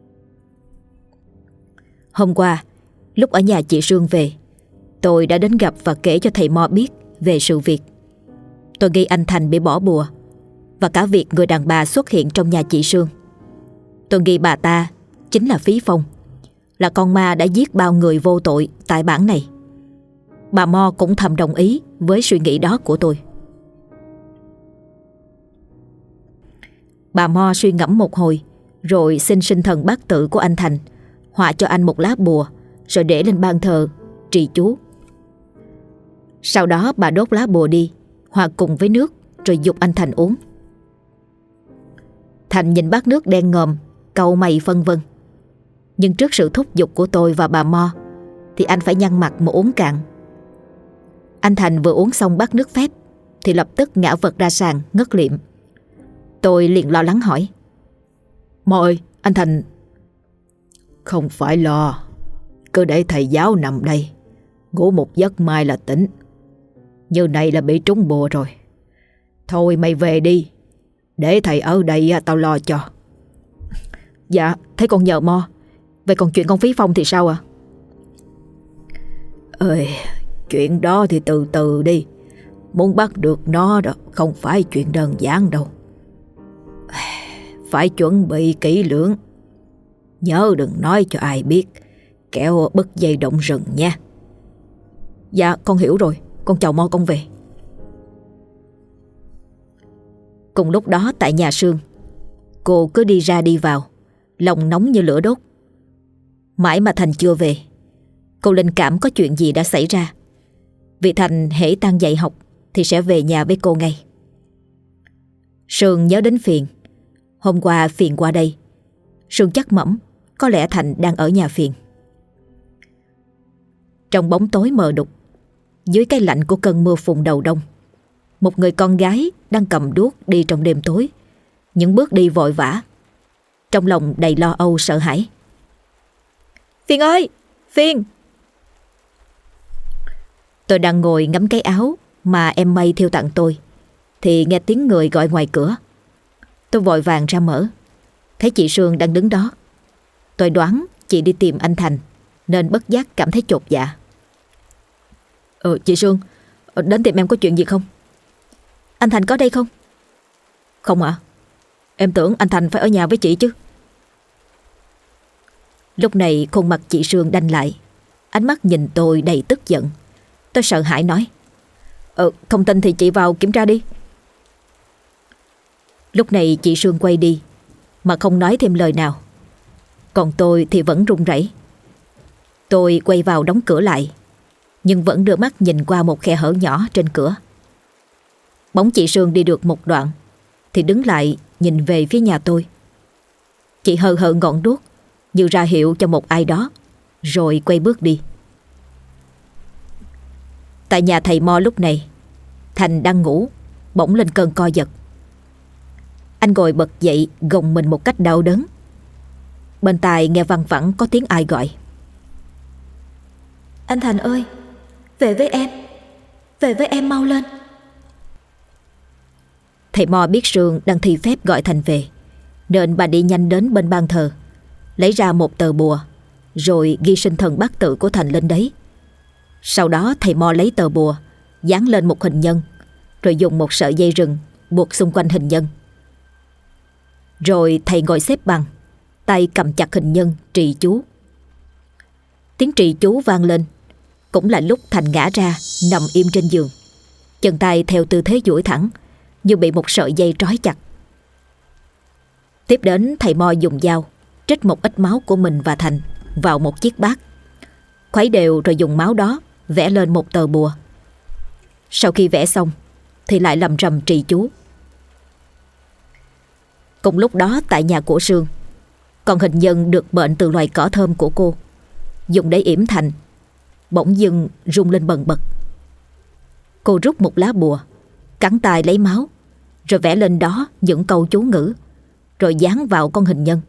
Speaker 1: Hôm qua, lúc ở nhà chị Sương về, tôi đã đến gặp và kể cho thầy Mo biết về sự việc. Tôi nghi anh Thành bị bỏ bùa, và cả việc người đàn bà xuất hiện trong nhà chị Sương. Tôi nghi bà ta chính là Phí Phong, là con ma đã giết bao người vô tội tại bản này. Bà Mo cũng thầm đồng ý với suy nghĩ đó của tôi. Bà Mo suy ngẫm một hồi, rồi xin sinh thần bát tự của anh Thành họa cho anh một lá bùa, rồi để lên ban thờ trì chú. Sau đó bà đốt lá bùa đi, hòa cùng với nước, rồi giục anh Thành uống. Thành nhìn bát nước đen ngòm, cau mày phân vân. Nhưng trước sự thúc giục của tôi và bà Mo thì anh phải nhăn mặt mà uống cạn. Anh Thành vừa uống xong bát nước phép thì lập tức ngã vật ra sàn ngất liệm. Tôi liền lo lắng hỏi.
Speaker 2: Mo ơi, anh Thành... Không phải lo, cứ để thầy giáo nằm đây, ngủ một giấc mai là tỉnh. Như này là bị trúng bùa rồi. Thôi mày về đi, để thầy ở đây tao lo cho.
Speaker 1: Dạ, thế con nhờ Mo. Vậy còn chuyện con Phí Phong thì sao ạ?
Speaker 2: Ơi, chuyện đó thì từ từ đi. Muốn bắt được nó đó không phải chuyện đơn giản đâu. Phải chuẩn bị kỹ lưỡng. Nhớ đừng nói cho ai biết, kẻo bứt dây động rừng nha.
Speaker 1: Dạ, con hiểu rồi. Con chào Mo, con về. Cùng lúc đó tại nhà Sương, cô cứ đi ra đi vào, lòng nóng như lửa đốt. Mãi mà Thành chưa về, cô linh cảm có chuyện gì đã xảy ra. Vì Thành hễ tan dạy học thì sẽ về nhà với cô ngay. Sương nhớ đến Phiền. Hôm qua Phiền qua đây, Sương chắc mẩm có lẽ Thành đang ở nhà Phiền. Trong bóng tối mờ đục, dưới cái lạnh của cơn mưa phùn đầu đông, một người con gái đang cầm đuốc đi trong đêm tối, những bước đi vội vã, trong lòng đầy lo âu sợ hãi. Phiền ơi! Phiền! Tôi đang ngồi ngắm cái áo mà em Mây thêu tặng tôi, thì nghe tiếng người gọi ngoài cửa. Tôi vội vàng ra mở, thấy chị Sương đang đứng đó. Tôi đoán chị đi tìm anh Thành, nên bất giác cảm thấy chột dạ.
Speaker 2: Chị Sương, đến tìm em có chuyện gì không?
Speaker 1: Anh Thành có đây không?
Speaker 2: Không ạ. Em tưởng anh Thành phải ở nhà với chị chứ.
Speaker 1: Lúc này khuôn mặt chị Sương đanh lại, ánh mắt nhìn tôi đầy tức giận, Tôi sợ hãi nói: Không tin thì chị vào kiểm tra đi. Lúc này chị Sương quay đi mà không nói thêm lời nào. Còn tôi thì vẫn run rẩy. Tôi quay vào đóng cửa lại, nhưng vẫn đưa mắt nhìn qua một khe hở nhỏ trên cửa. Bóng chị Sương đi được một đoạn thì đứng lại nhìn về phía nhà tôi. Chị hờ hờ ngọn đuốc như ra hiệu cho một ai đó, rồi quay bước đi. Tại nhà thầy Mo lúc này, Thành đang ngủ bỗng lên cơn co giật. Anh ngồi bật dậy gồng mình một cách đau đớn. Bên tai nghe văng vẳng có tiếng ai gọi:
Speaker 3: Anh Thành ơi, về với em. Về với em mau lên.
Speaker 1: Thầy Mo biết Sương đang thi phép gọi Thành về, nên bà đi nhanh đến bên ban thờ, lấy ra một tờ bùa, rồi ghi sinh thần bát tự của Thành lên đấy. Sau đó thầy Mo lấy tờ bùa dán lên một hình nhân, rồi dùng một sợi dây rừng buộc xung quanh hình nhân. Rồi thầy ngồi xếp bằng, tay cầm chặt hình nhân trì chú. Tiếng trì chú vang lên, cũng là lúc Thành ngã ra nằm im trên giường, chân tay theo tư thế duỗi thẳng, như bị một sợi dây trói chặt. Tiếp đến thầy Mo dùng dao trích một ít máu của mình và Thành vào một chiếc bát, khuấy đều rồi dùng máu đó vẽ lên một tờ bùa. Sau khi vẽ xong thì lại lầm rầm trì chú. Cùng lúc đó tại nhà của Sương, con hình nhân được bệnh từ loài cỏ thơm của cô, dùng để yểm Thành, bỗng dưng rung lên bần bật. Cô rút một lá bùa, cắn tay lấy máu, rồi vẽ lên đó những câu chú ngữ, rồi dán vào con hình nhân.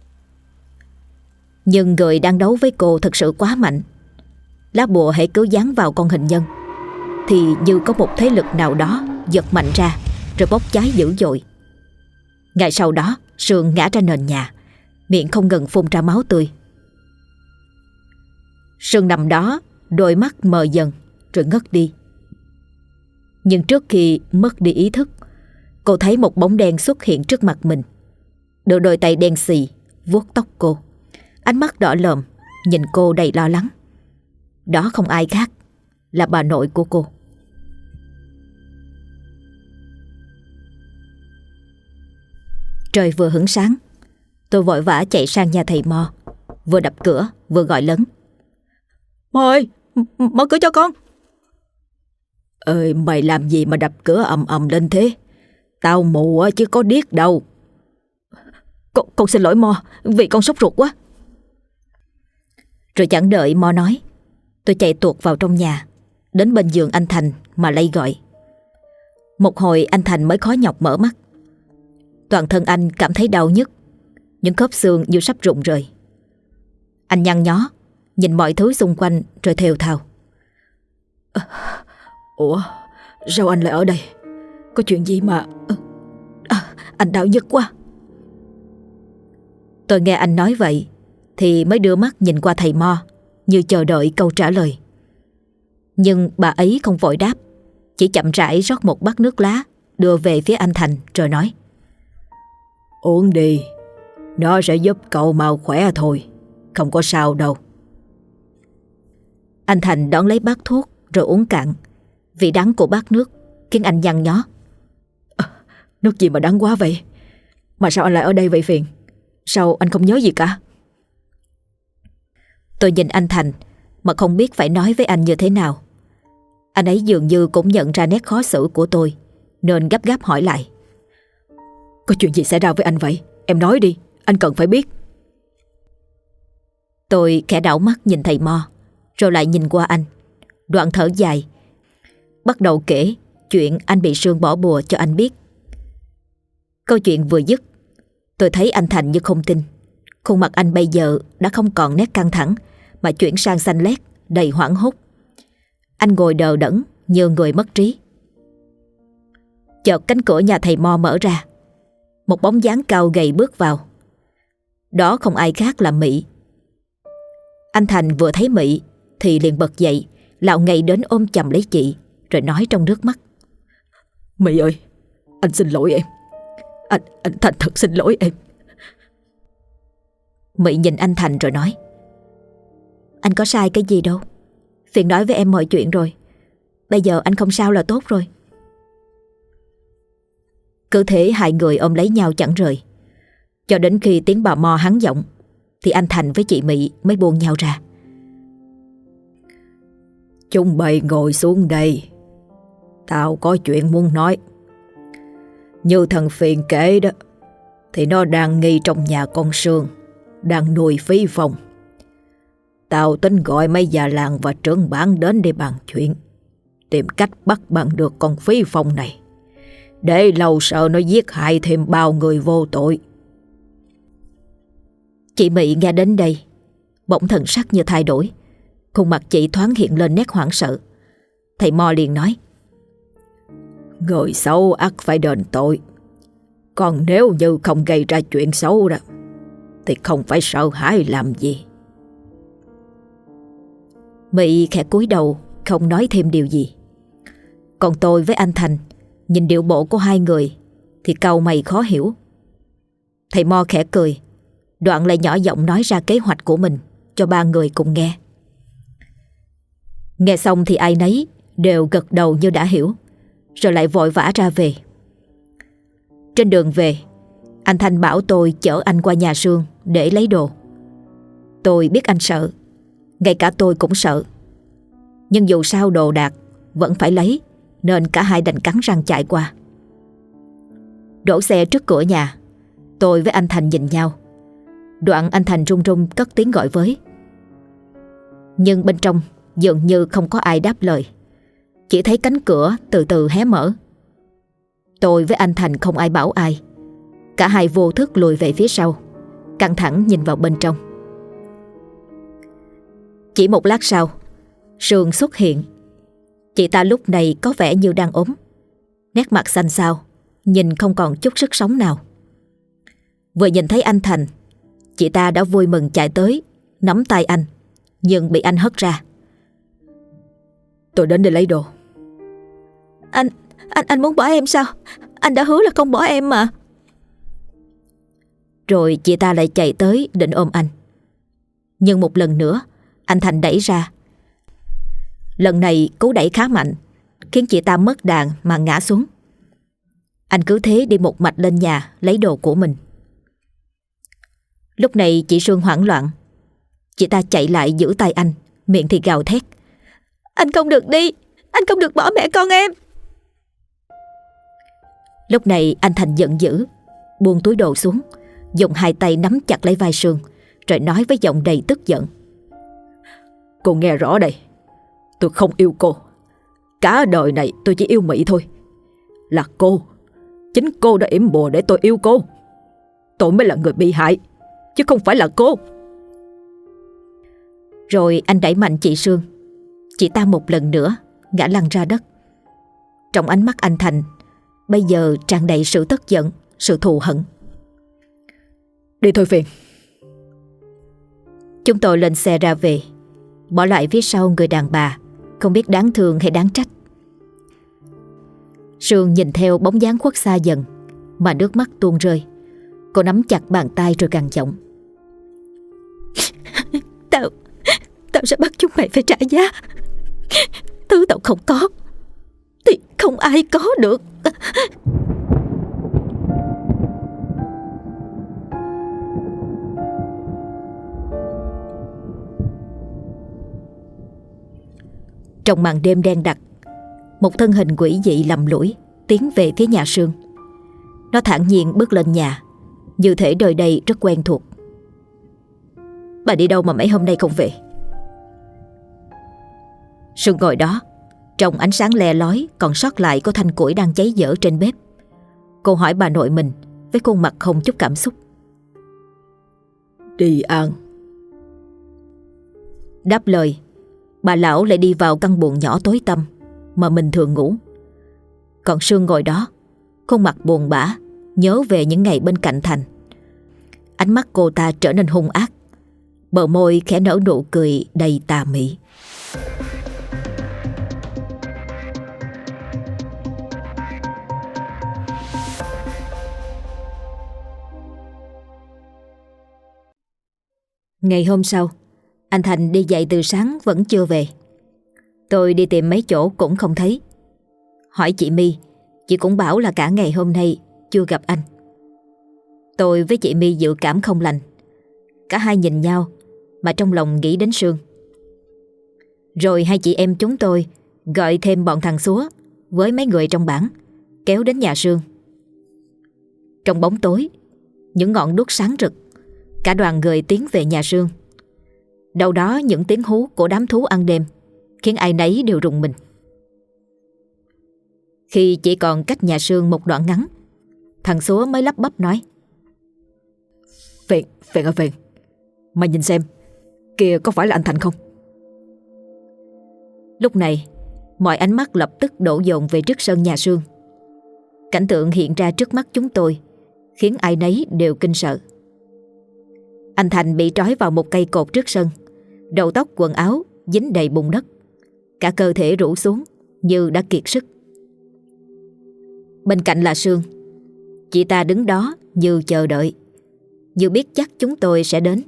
Speaker 1: Nhưng người đang đấu với cô thật sự quá mạnh. Lá bùa hễ cứ dán vào con hình nhân thì như có một thế lực nào đó giật mạnh ra, rồi bốc cháy dữ dội. Ngay sau đó Sương ngã ra nền nhà, miệng không ngừng phun ra máu tươi. Sương nằm đó, đôi mắt mờ dần rồi ngất đi. Nhưng trước khi mất đi ý thức, cô thấy một bóng đen xuất hiện trước mặt mình, đưa đôi tay đen xì vuốt tóc cô, ánh mắt đỏ lòm nhìn cô đầy lo lắng. Đó không ai khác là bà nội của cô. Trời vừa hửng sáng, tôi vội vã chạy sang nhà thầy Mo, vừa đập cửa vừa gọi lớn:
Speaker 2: Mo ơi, mở cửa cho con.
Speaker 1: Ơi, mày làm gì mà đập cửa ầm ầm lên thế? Tao mù chứ có điếc đâu.
Speaker 2: Con xin lỗi Mo, vì con sốt ruột quá.
Speaker 1: Rồi chẳng đợi Mo nói, tôi chạy tuột vào trong nhà, đến bên giường anh Thành mà lay gọi. Một hồi anh Thành mới khó nhọc mở mắt. Toàn thân anh cảm thấy đau nhức, những khớp xương như sắp rụng rời. Anh nhăn nhó nhìn mọi thứ xung quanh rồi thều thào:
Speaker 2: Ủa, sao anh lại ở đây? Có chuyện gì mà anh đau nhức quá.
Speaker 1: Tôi nghe anh nói vậy thì mới đưa mắt nhìn qua thầy Mo, như chờ đợi câu trả lời. Nhưng bà ấy không vội đáp, chỉ chậm rãi rót một bát nước lá đưa về phía anh Thành rồi nói:
Speaker 2: Uống đi, nó sẽ giúp cậu mau khỏe thôi, không có sao đâu.
Speaker 1: Anh Thành đón lấy bát thuốc rồi uống cạn. Vị đắng của bát nước khiến anh nhăn nhó.
Speaker 2: Nước gì mà đắng quá vậy? Mà sao anh lại ở đây vậy Phiền? Sao anh không nhớ gì cả?
Speaker 1: Tôi nhìn anh Thành mà không biết phải nói với anh như thế nào. Anh ấy dường như cũng nhận ra nét khó xử của tôi, nên gấp gáp hỏi lại:
Speaker 2: Có chuyện gì xảy ra với anh vậy? Em nói đi, anh cần phải biết.
Speaker 1: Tôi khẽ đảo mắt nhìn thầy Mo, rồi lại nhìn qua anh, đoạn thở dài, bắt đầu kể chuyện anh bị Sương bỏ bùa cho anh biết. Câu chuyện vừa dứt, tôi thấy anh Thành như không tin. Khuôn mặt anh bây giờ đã không còn nét căng thẳng, mà chuyển sang xanh lét, đầy hoảng hốt. Anh ngồi đờ đẫn như người mất trí. Chợt cánh cửa nhà thầy Mo mở ra, một bóng dáng cao gầy bước vào. Đó không ai khác là Mị. Anh Thành vừa thấy Mị thì liền bật dậy, lạo ngay đến ôm chầm lấy chị, rồi nói trong nước mắt:
Speaker 2: Mị ơi, anh xin lỗi em. Anh Thành thật xin lỗi em.
Speaker 1: Mị nhìn anh Thành rồi nói: Anh có sai cái gì đâu. Phiền nói với em mọi chuyện rồi, Bây giờ anh không sao là tốt rồi. Cứ thế hai người ôm lấy nhau chẳng rời. Cho đến khi tiếng bà Mo hắn giọng thì anh Thành với chị Mị mới buông nhau ra.
Speaker 2: Chúng bay ngồi xuống đây, tao có chuyện muốn nói. Như thằng Phiền kể đó, thì nó đang nghi trong nhà con Sương, đang nuôi phí phòng. Tao tính gọi mấy già làng và trưởng bản đến để bàn chuyện, tìm cách bắt bằng được con phí phòng này, để lâu sợ nó giết hại thêm bao người vô tội.
Speaker 1: Chị Mị nghe đến đây, bỗng thần sắc như thay đổi. Khuôn mặt chị thoáng hiện lên nét hoảng sợ. Thầy Mo liền nói:
Speaker 2: Người xấu ắt phải đền tội. Còn nếu như không gây ra chuyện xấu đó, thì không phải sợ hãi làm gì.
Speaker 1: Mị khẽ cúi đầu, không nói thêm điều gì. Còn tôi với anh Thành nhìn điệu bộ của hai người thì cau mày khó hiểu. Thầy Mo khẽ cười, đoạn lại nhỏ giọng nói ra kế hoạch của mình cho ba người cùng nghe. Nghe xong thì ai nấy đều gật đầu như đã hiểu, rồi lại vội vã ra về. Trên đường về, anh Thành bảo tôi chở anh qua nhà Sương để lấy đồ. Tôi biết anh sợ, ngay cả tôi cũng sợ. Nhưng dù sao đồ đạc vẫn phải lấy, nên cả hai đành cắn răng chạy qua. Đổ xe trước cửa nhà, tôi với anh Thành nhìn nhau. Đoạn anh Thành run run cất tiếng gọi với. Nhưng bên trong dường như không có ai đáp lời, chỉ thấy cánh cửa từ từ hé mở. Tôi với anh Thành không ai bảo ai, cả hai vô thức lùi về phía sau, căng thẳng nhìn vào bên trong. Chỉ một lát sau, Sương xuất hiện. Chị ta lúc này có vẻ như đang ốm, nét mặt xanh xao, nhìn không còn chút sức sống nào. Vừa nhìn thấy anh Thành, chị ta đã vui mừng chạy tới, nắm tay anh, nhưng bị anh hất ra.
Speaker 2: Tôi đến để lấy đồ.
Speaker 3: Anh muốn bỏ em sao? Anh đã hứa là không bỏ em mà.
Speaker 1: Rồi chị ta lại chạy tới định ôm anh. Nhưng một lần nữa anh Thành đẩy ra. Lần này cú đẩy khá mạnh, khiến chị ta mất đàn mà ngã xuống. Anh cứ thế đi một mạch lên nhà lấy đồ của mình. Lúc này chị Sương hoảng loạn. Chị ta chạy lại giữ tay anh, miệng thì gào thét:
Speaker 3: Anh không được đi, anh không được bỏ mẹ con em.
Speaker 1: Lúc này anh Thành giận dữ, buông túi đồ xuống, dùng hai tay nắm chặt lấy vai Sương, rồi nói với giọng đầy tức giận:
Speaker 2: Cô nghe rõ đây, tôi không yêu cô. Cả đời này tôi chỉ yêu Mỹ thôi. Là cô, chính cô đã yểm bùa để tôi yêu cô. Tôi mới là người bị hại, chứ không phải là cô.
Speaker 1: Rồi anh đẩy mạnh chị Sương. Chị ta một lần nữa ngã lăn ra đất. Trong ánh mắt anh Thành bây giờ tràn đầy sự tức giận, sự thù hận.
Speaker 2: Đi thôi Phiền.
Speaker 1: Chúng tôi lên xe ra về, bỏ lại phía sau người đàn bà không biết đáng thương hay đáng trách. Sương nhìn theo bóng dáng khuất xa dần mà nước mắt tuôn rơi. Cô nắm chặt bàn tay rồi gằn giọng:
Speaker 3: Tao sẽ bắt chúng mày phải trả giá. Thứ tao không có thì không ai có được.
Speaker 1: Trong màn đêm đen đặc, một thân hình quỷ dị lầm lũi tiến về phía nhà Sương. Nó thản nhiên bước lên nhà, như thể đời đây rất quen thuộc. Bà đi đâu mà mấy hôm nay không về? Sương ngồi đó, trong ánh sáng le lói còn sót lại của thanh củi đang cháy dở trên bếp. Cô hỏi bà nội mình với khuôn mặt không chút cảm xúc.
Speaker 2: Đi ăn.
Speaker 1: Đáp lời, bà lão lại đi vào căn buồng nhỏ tối tăm mà mình thường ngủ. Còn Sương ngồi đó, khuôn mặt buồn bã, nhớ về những ngày bên cạnh Thành. Ánh mắt cô ta trở nên hung ác, bờ môi khẽ nở nụ cười đầy tà mị. Ngày hôm sau, anh Thành đi dạy từ sáng vẫn chưa về. Tôi đi tìm mấy chỗ cũng không thấy. Hỏi chị My, chị cũng bảo là cả ngày hôm nay chưa gặp anh. Tôi với chị My dự cảm không lành. Cả hai nhìn nhau mà trong lòng nghĩ đến Sương. Rồi hai chị em chúng tôi gọi thêm bọn thằng Súa với mấy người trong bản, kéo đến nhà Sương. Trong bóng tối, những ngọn đuốc sáng rực, cả đoàn người tiến về nhà Sương. Đâu đó những tiếng hú của đám thú ăn đêm khiến ai nấy đều rùng mình. Khi chỉ còn cách nhà Sương một đoạn ngắn, thằng Súa mới lắp bắp nói:
Speaker 2: Phiền ơi Phiền, mày nhìn xem, kia có phải là anh Thành không?
Speaker 1: Lúc này, mọi ánh mắt lập tức đổ dồn về trước sân nhà Sương. Cảnh tượng hiện ra trước mắt chúng tôi khiến ai nấy đều kinh sợ. Anh Thành bị trói vào một cây cột trước sân, đầu tóc quần áo dính đầy bùn đất, cả cơ thể rũ xuống như đã kiệt sức. Bên cạnh là Sương. Chị ta đứng đó như chờ đợi, như biết chắc chúng tôi sẽ đến.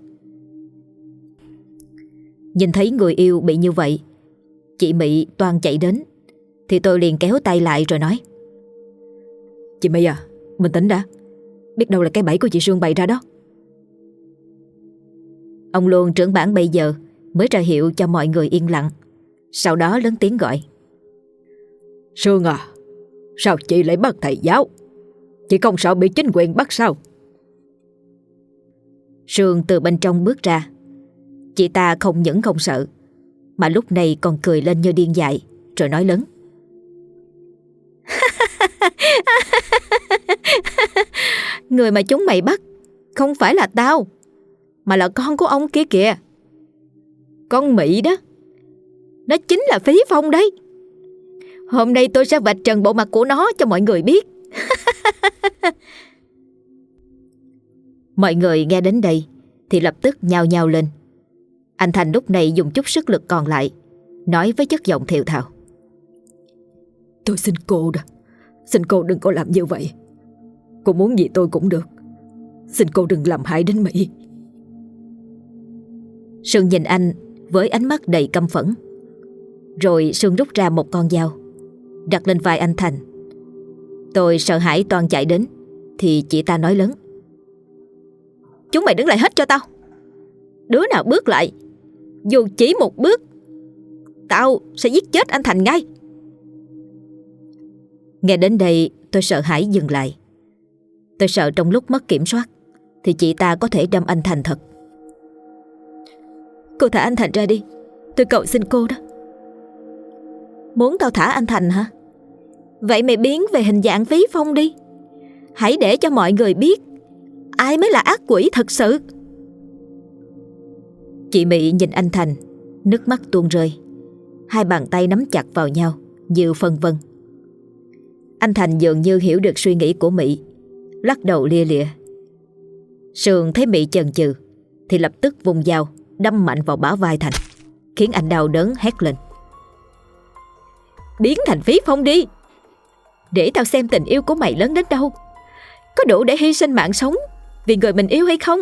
Speaker 1: Nhìn thấy người yêu bị như vậy, chị Mị toan chạy đến, thì tôi liền kéo tay lại rồi nói:
Speaker 2: Chị Mị à, bình tĩnh đã, biết đâu là cái bẫy của chị Sương bày ra đó.
Speaker 1: Ông Luân trưởng bản bây giờ mới ra hiệu cho mọi người yên lặng. Sau đó lớn tiếng gọi:
Speaker 2: Sương à, sao chị lại bắt thầy giáo? Chị không sợ bị chính quyền bắt sao?
Speaker 1: Sương từ bên trong bước ra. Chị ta không những không sợ, mà lúc này còn cười lên như điên dại, rồi nói lớn: Người mà chúng mày bắt không phải là tao, mà là con của ông kia kìa. Con Mỹ đó, nó chính là Phí Phong đấy. Hôm nay tôi sẽ vạch trần bộ mặt của nó cho mọi người biết. Mọi người nghe đến đây thì lập tức nhao nhao lên. Anh Thành lúc này dùng chút sức lực còn lại, nói với chất giọng thều thào:
Speaker 2: Tôi xin cô đó, xin cô đừng có làm như vậy. Cô muốn gì tôi cũng được, xin cô đừng làm hại đến Mỹ.
Speaker 1: Sương nhìn anh với ánh mắt đầy căm phẫn. Rồi Sương rút ra một con dao, đặt lên vai anh Thành. Tôi sợ hãi toan chạy đến, thì chị ta nói lớn: Chúng mày đứng lại hết cho tao. Đứa nào bước lại, dù chỉ một bước, tao sẽ giết chết anh Thành ngay. Nghe đến đây tôi sợ hãi dừng lại. Tôi sợ trong lúc mất kiểm soát thì chị ta có thể đâm anh Thành thật. Cô thả anh Thành ra đi, tôi cầu xin cô đó. Muốn tao thả anh Thành hả? Vậy mày biến về hình dạng Phí Phong đi. Hãy để cho mọi người biết ai mới là ác quỷ thật sự. Chị Mị nhìn anh Thành, nước mắt tuôn rơi. Hai bàn tay nắm chặt vào nhau như phân vân. Anh Thành dường như hiểu được suy nghĩ của Mị, lắc đầu lia lịa. Sương thấy Mị chần chừ thì lập tức vùng dao đâm mạnh vào bả vai Thành, khiến anh đau đớn hét lên: Biến thành Phí Phong đi, để tao xem tình yêu của mày lớn đến đâu, có đủ để hy sinh mạng sống vì người mình yêu hay không.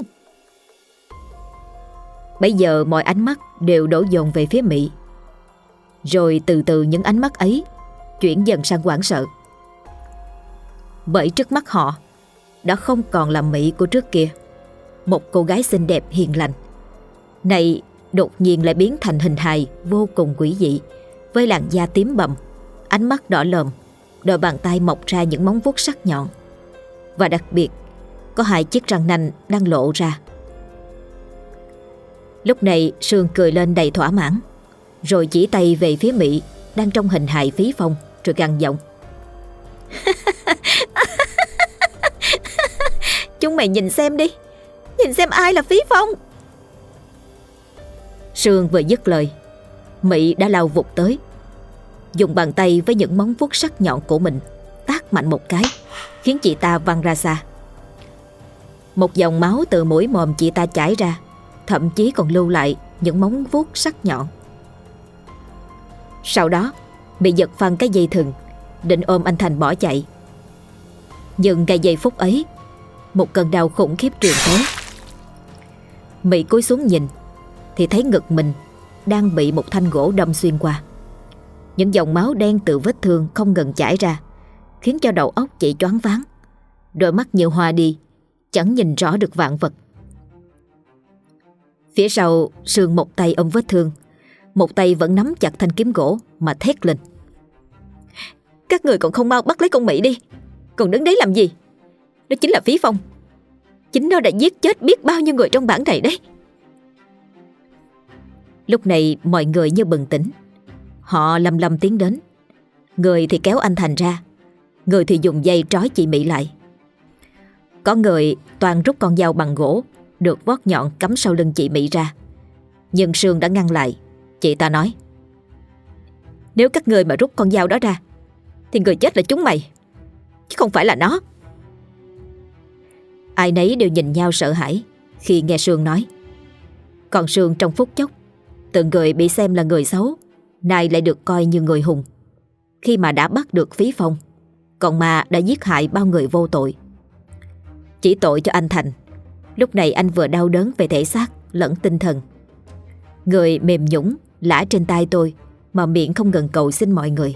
Speaker 1: Bây giờ mọi ánh mắt đều đổ dồn về phía Mị. Rồi từ từ những ánh mắt ấy chuyển dần sang hoảng sợ. Bởi trước mắt họ đã không còn là Mị của trước kia, một cô gái xinh đẹp hiền lành, này đột nhiên lại biến thành hình hài vô cùng quỷ dị, với làn da tím bầm, ánh mắt đỏ lòm, đôi bàn tay mọc ra những móng vuốt sắc nhọn, và đặc biệt có hai chiếc răng nanh đang lộ ra. Lúc này Sương cười lên đầy thỏa mãn, rồi chỉ tay về phía Mị đang trong hình hài Phí Phong, rồi gằn giọng: Chúng mày nhìn xem đi, nhìn xem ai là Phí Phong. Sương vừa dứt lời, Mị đã lao vụt tới, dùng bàn tay với những móng vuốt sắc nhọn của mình tát mạnh một cái, khiến chị ta văng ra xa. Một dòng máu từ mũi mồm chị ta chảy ra, thậm chí còn lưu lại những móng vuốt sắc nhọn. Sau đó bị giật phăng cái dây thừng, định ôm anh Thành bỏ chạy. Nhưng ngay giây phút ấy, một cơn đau khủng khiếp truyền tới. Mị cúi xuống nhìn thì thấy ngực mình đang bị một thanh gỗ đâm xuyên qua, Những dòng máu đen từ vết thương không ngừng chảy ra, khiến cho đầu óc chị choáng váng. Đôi mắt như hoa đi, chẳng nhìn rõ được vạn vật. Phía sau, Sương một tay ôm vết thương, một tay vẫn nắm chặt thanh kiếm gỗ mà thét lên: "Các người còn không mau bắt lấy con Mỹ đi, còn đứng đấy làm gì? Đó chính là Phí Phong. Chính nó đã giết chết biết bao nhiêu người trong bản này đấy." Lúc này mọi người như bừng tỉnh. Họ lầm lầm tiến đến. Người thì kéo anh Thành ra, người thì dùng dây trói chị Mỹ lại. Có người toàn rút con dao bằng gỗ được vót nhọn cắm sau lưng chị Mỹ ra. Nhưng Sương đã ngăn lại. Chị ta nói: "Nếu các người mà rút con dao đó ra thì người chết là chúng mày, chứ không phải là nó." Ai nấy đều nhìn nhau sợ hãi khi nghe Sương nói. Còn Sương trong phút chốc, từng người bị xem là người xấu, nay lại được coi như người hùng. Khi mà đã bắt được Phí Phong, còn ma đã giết hại bao người vô tội. Chỉ tội cho anh Thành. Lúc này anh vừa đau đớn về thể xác lẫn tinh thần. Người mềm nhũn lả trên tay tôi, mà miệng không ngừng cầu xin mọi người: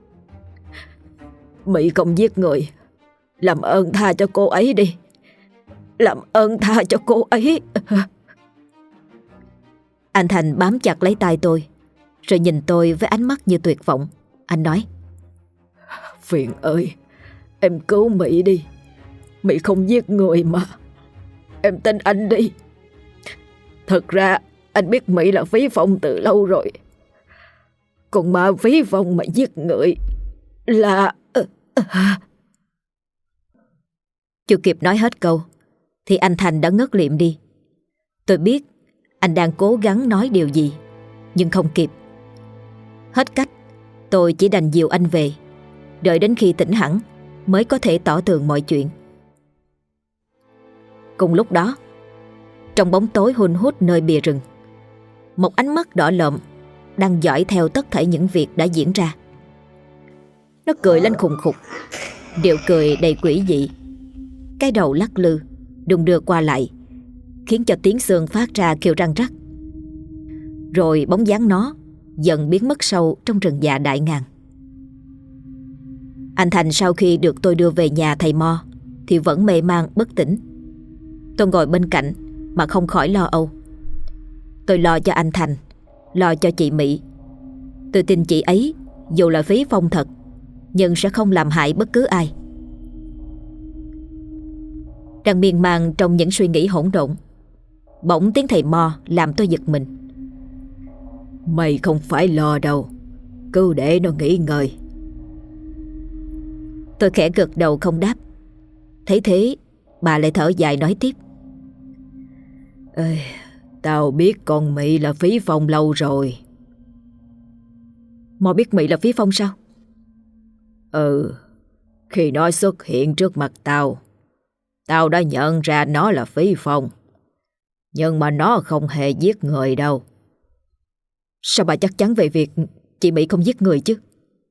Speaker 2: "Mỹ không giết người, làm ơn tha cho cô ấy đi. Làm ơn tha cho cô ấy."
Speaker 1: Anh Thành bám chặt lấy tay tôi, rồi nhìn tôi với ánh mắt như tuyệt vọng. Anh nói:
Speaker 2: "Phiền ơi, em cứu Mỹ đi. Mỹ không giết người mà. Em tin anh đi. Thật ra anh biết Mỹ là Phí Phong từ lâu rồi. Còn mà Phí Phong mà giết người là..."
Speaker 1: Chưa kịp nói hết câu thì anh Thành đã ngất lịm đi. Tôi biết anh đang cố gắng nói điều gì, nhưng không kịp. Hết cách, tôi chỉ đành dìu anh về, đợi đến khi tỉnh hẳn mới có thể tỏ tường mọi chuyện. Cùng lúc đó, trong bóng tối hun hút nơi bìa rừng, một ánh mắt đỏ lợm đang dõi theo tất thảy những việc đã diễn ra. Nó cười lên khùng khục, điệu cười đầy quỷ dị. Cái đầu lắc lư, đung đưa qua lại, khiến cho tiếng xương phát ra kêu răng rắc. Rồi bóng dáng nó dần biến mất sâu trong rừng già đại ngàn. Anh Thành sau khi được tôi đưa về nhà thầy Mo thì vẫn mê man bất tỉnh. Tôi ngồi bên cạnh mà không khỏi lo âu. Tôi lo cho anh Thành, lo cho chị Mỹ. Tôi tin chị ấy dù là Phí Phong thật, nhưng sẽ không làm hại bất cứ ai. Đang miên man trong những suy nghĩ hỗn độn, bỗng tiếng thầy Mo làm tôi giật mình.
Speaker 2: "Mày không phải lo đâu, cứ để nó nghỉ ngơi."
Speaker 1: Tôi khẽ gật đầu không đáp. Thấy thế, bà lại thở dài nói tiếp:
Speaker 2: "Ê, tao biết con Mỹ là Phí Phong lâu rồi."
Speaker 1: "Mo biết Mỹ là Phí Phong sao?"
Speaker 2: "Ừ, khi nó xuất hiện trước mặt tao, tao đã nhận ra nó là Phí Phong. Nhưng mà nó không hề giết người đâu."
Speaker 1: "Sao bà chắc chắn về việc chị Mỹ không giết người chứ?"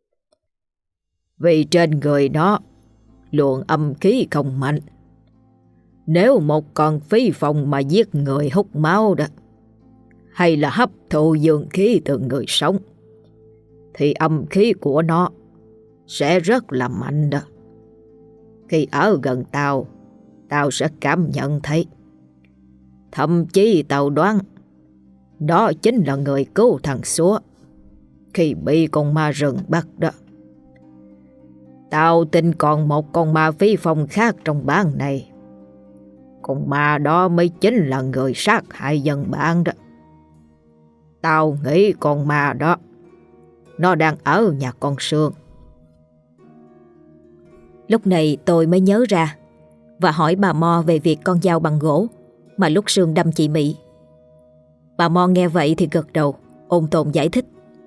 Speaker 2: "Vì trên người nó luồng âm khí không mạnh. Nếu một con Phí Phong mà giết người hút máu đó, hay là hấp thụ dương khí từ người sống, thì âm khí của nó sẽ rất là mạnh đó. Khi ở gần tao, tao sẽ cảm nhận thấy. Thậm chí tao đoán đó chính là người cứu thằng Súa khi bị con ma rừng bắt đó. Tao tin còn một con ma Phí Phong khác trong bản này. Con ma đó mới chính là người sát hại dân bản đó. Tao nghĩ con ma đó nó đang ở nhà con Sương."
Speaker 1: Lúc này tôi mới nhớ ra và hỏi bà Mo về việc con dao bằng gỗ mà lúc Sương đâm chị Mỹ. Bà Mo nghe vậy thì gật đầu, ôn tồn giải thích: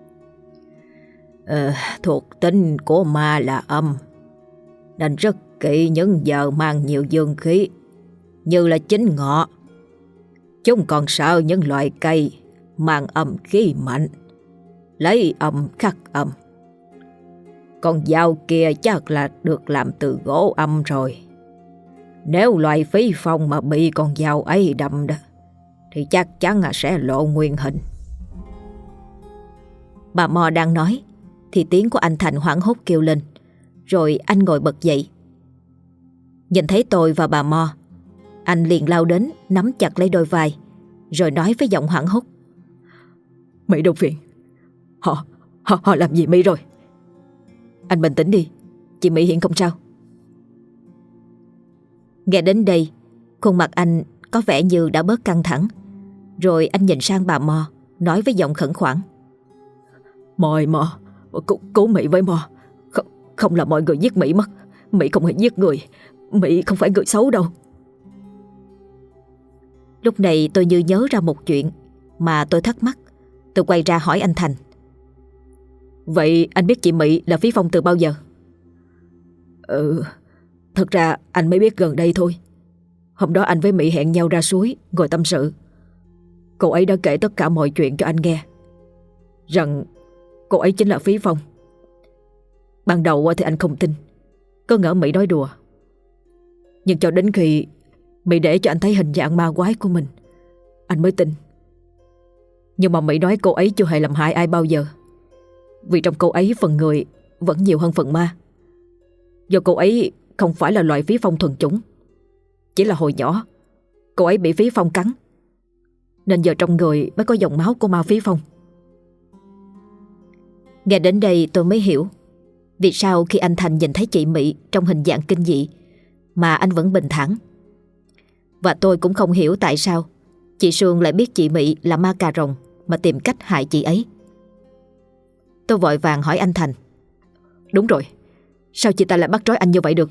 Speaker 2: "Thuộc tính của ma là âm, nên rất kỵ những giờ mang nhiều dương khí, như là chính ngọ. Chúng còn sợ những loại cây mang âm khí mạnh, lấy âm khắc âm. Con dao kia chắc là được làm từ gỗ âm rồi. Nếu loại Phí Phong mà bị con dao ấy đâm đó, thì chắc chắn là sẽ lộ nguyên hình."
Speaker 1: Bà Mo đang nói thì tiếng của anh Thành hoảng hốt kêu lên. Rồi anh ngồi bật dậy. Nhìn thấy tôi và bà Mo, anh liền lao đến nắm chặt lấy đôi vai, rồi nói với giọng hoảng hốt:
Speaker 2: Mỹ đâu Phiền? Họ làm gì Mỹ rồi? Anh bình tĩnh đi, chị Mỹ hiện không sao.
Speaker 1: Nghe đến đây, khuôn mặt anh có vẻ như đã bớt căng thẳng. Rồi anh nhìn sang bà Mo, nói với giọng khẩn khoản:
Speaker 2: Mo, cứu Mỹ với Mo. Không là mọi người giết Mỹ mất. Mỹ không hề giết người. Mỹ không phải người xấu đâu.
Speaker 1: Lúc này tôi như nhớ ra một chuyện mà tôi thắc mắc. Tôi quay ra hỏi anh Thành:
Speaker 2: Vậy anh biết chị Mỹ là Phí Phong từ bao giờ? Thật ra anh mới biết gần đây thôi. Hôm đó anh với Mỹ hẹn nhau ra suối ngồi tâm sự. Cô ấy đã kể tất cả mọi chuyện cho anh nghe, rằng cô ấy chính là Phí Phong. Ban đầu thì anh không tin, cứ ngỡ Mỹ nói đùa. Nhưng cho đến khi Mỹ để cho anh thấy hình dạng ma quái của mình, anh mới tin. Nhưng mà Mỹ nói cô ấy chưa hề làm hại ai bao giờ, vì trong cô ấy phần người vẫn nhiều hơn phần ma. Do cô ấy không phải là loại Phí Phong thuần chủng. Chỉ là hồi nhỏ cô ấy bị Phí Phong cắn, nên giờ trong người mới có dòng máu của ma Phí Phong.
Speaker 1: Nghe đến đây tôi mới hiểu vì sao khi anh Thành nhìn thấy chị Mỹ trong hình dạng kinh dị mà anh vẫn bình thản. Và tôi cũng không hiểu tại sao chị Sương lại biết chị Mỹ là ma cà rồng mà tìm cách hại chị ấy. Tôi vội vàng hỏi anh Thành:
Speaker 2: Đúng rồi, sao chị ta lại bắt trói anh như vậy được?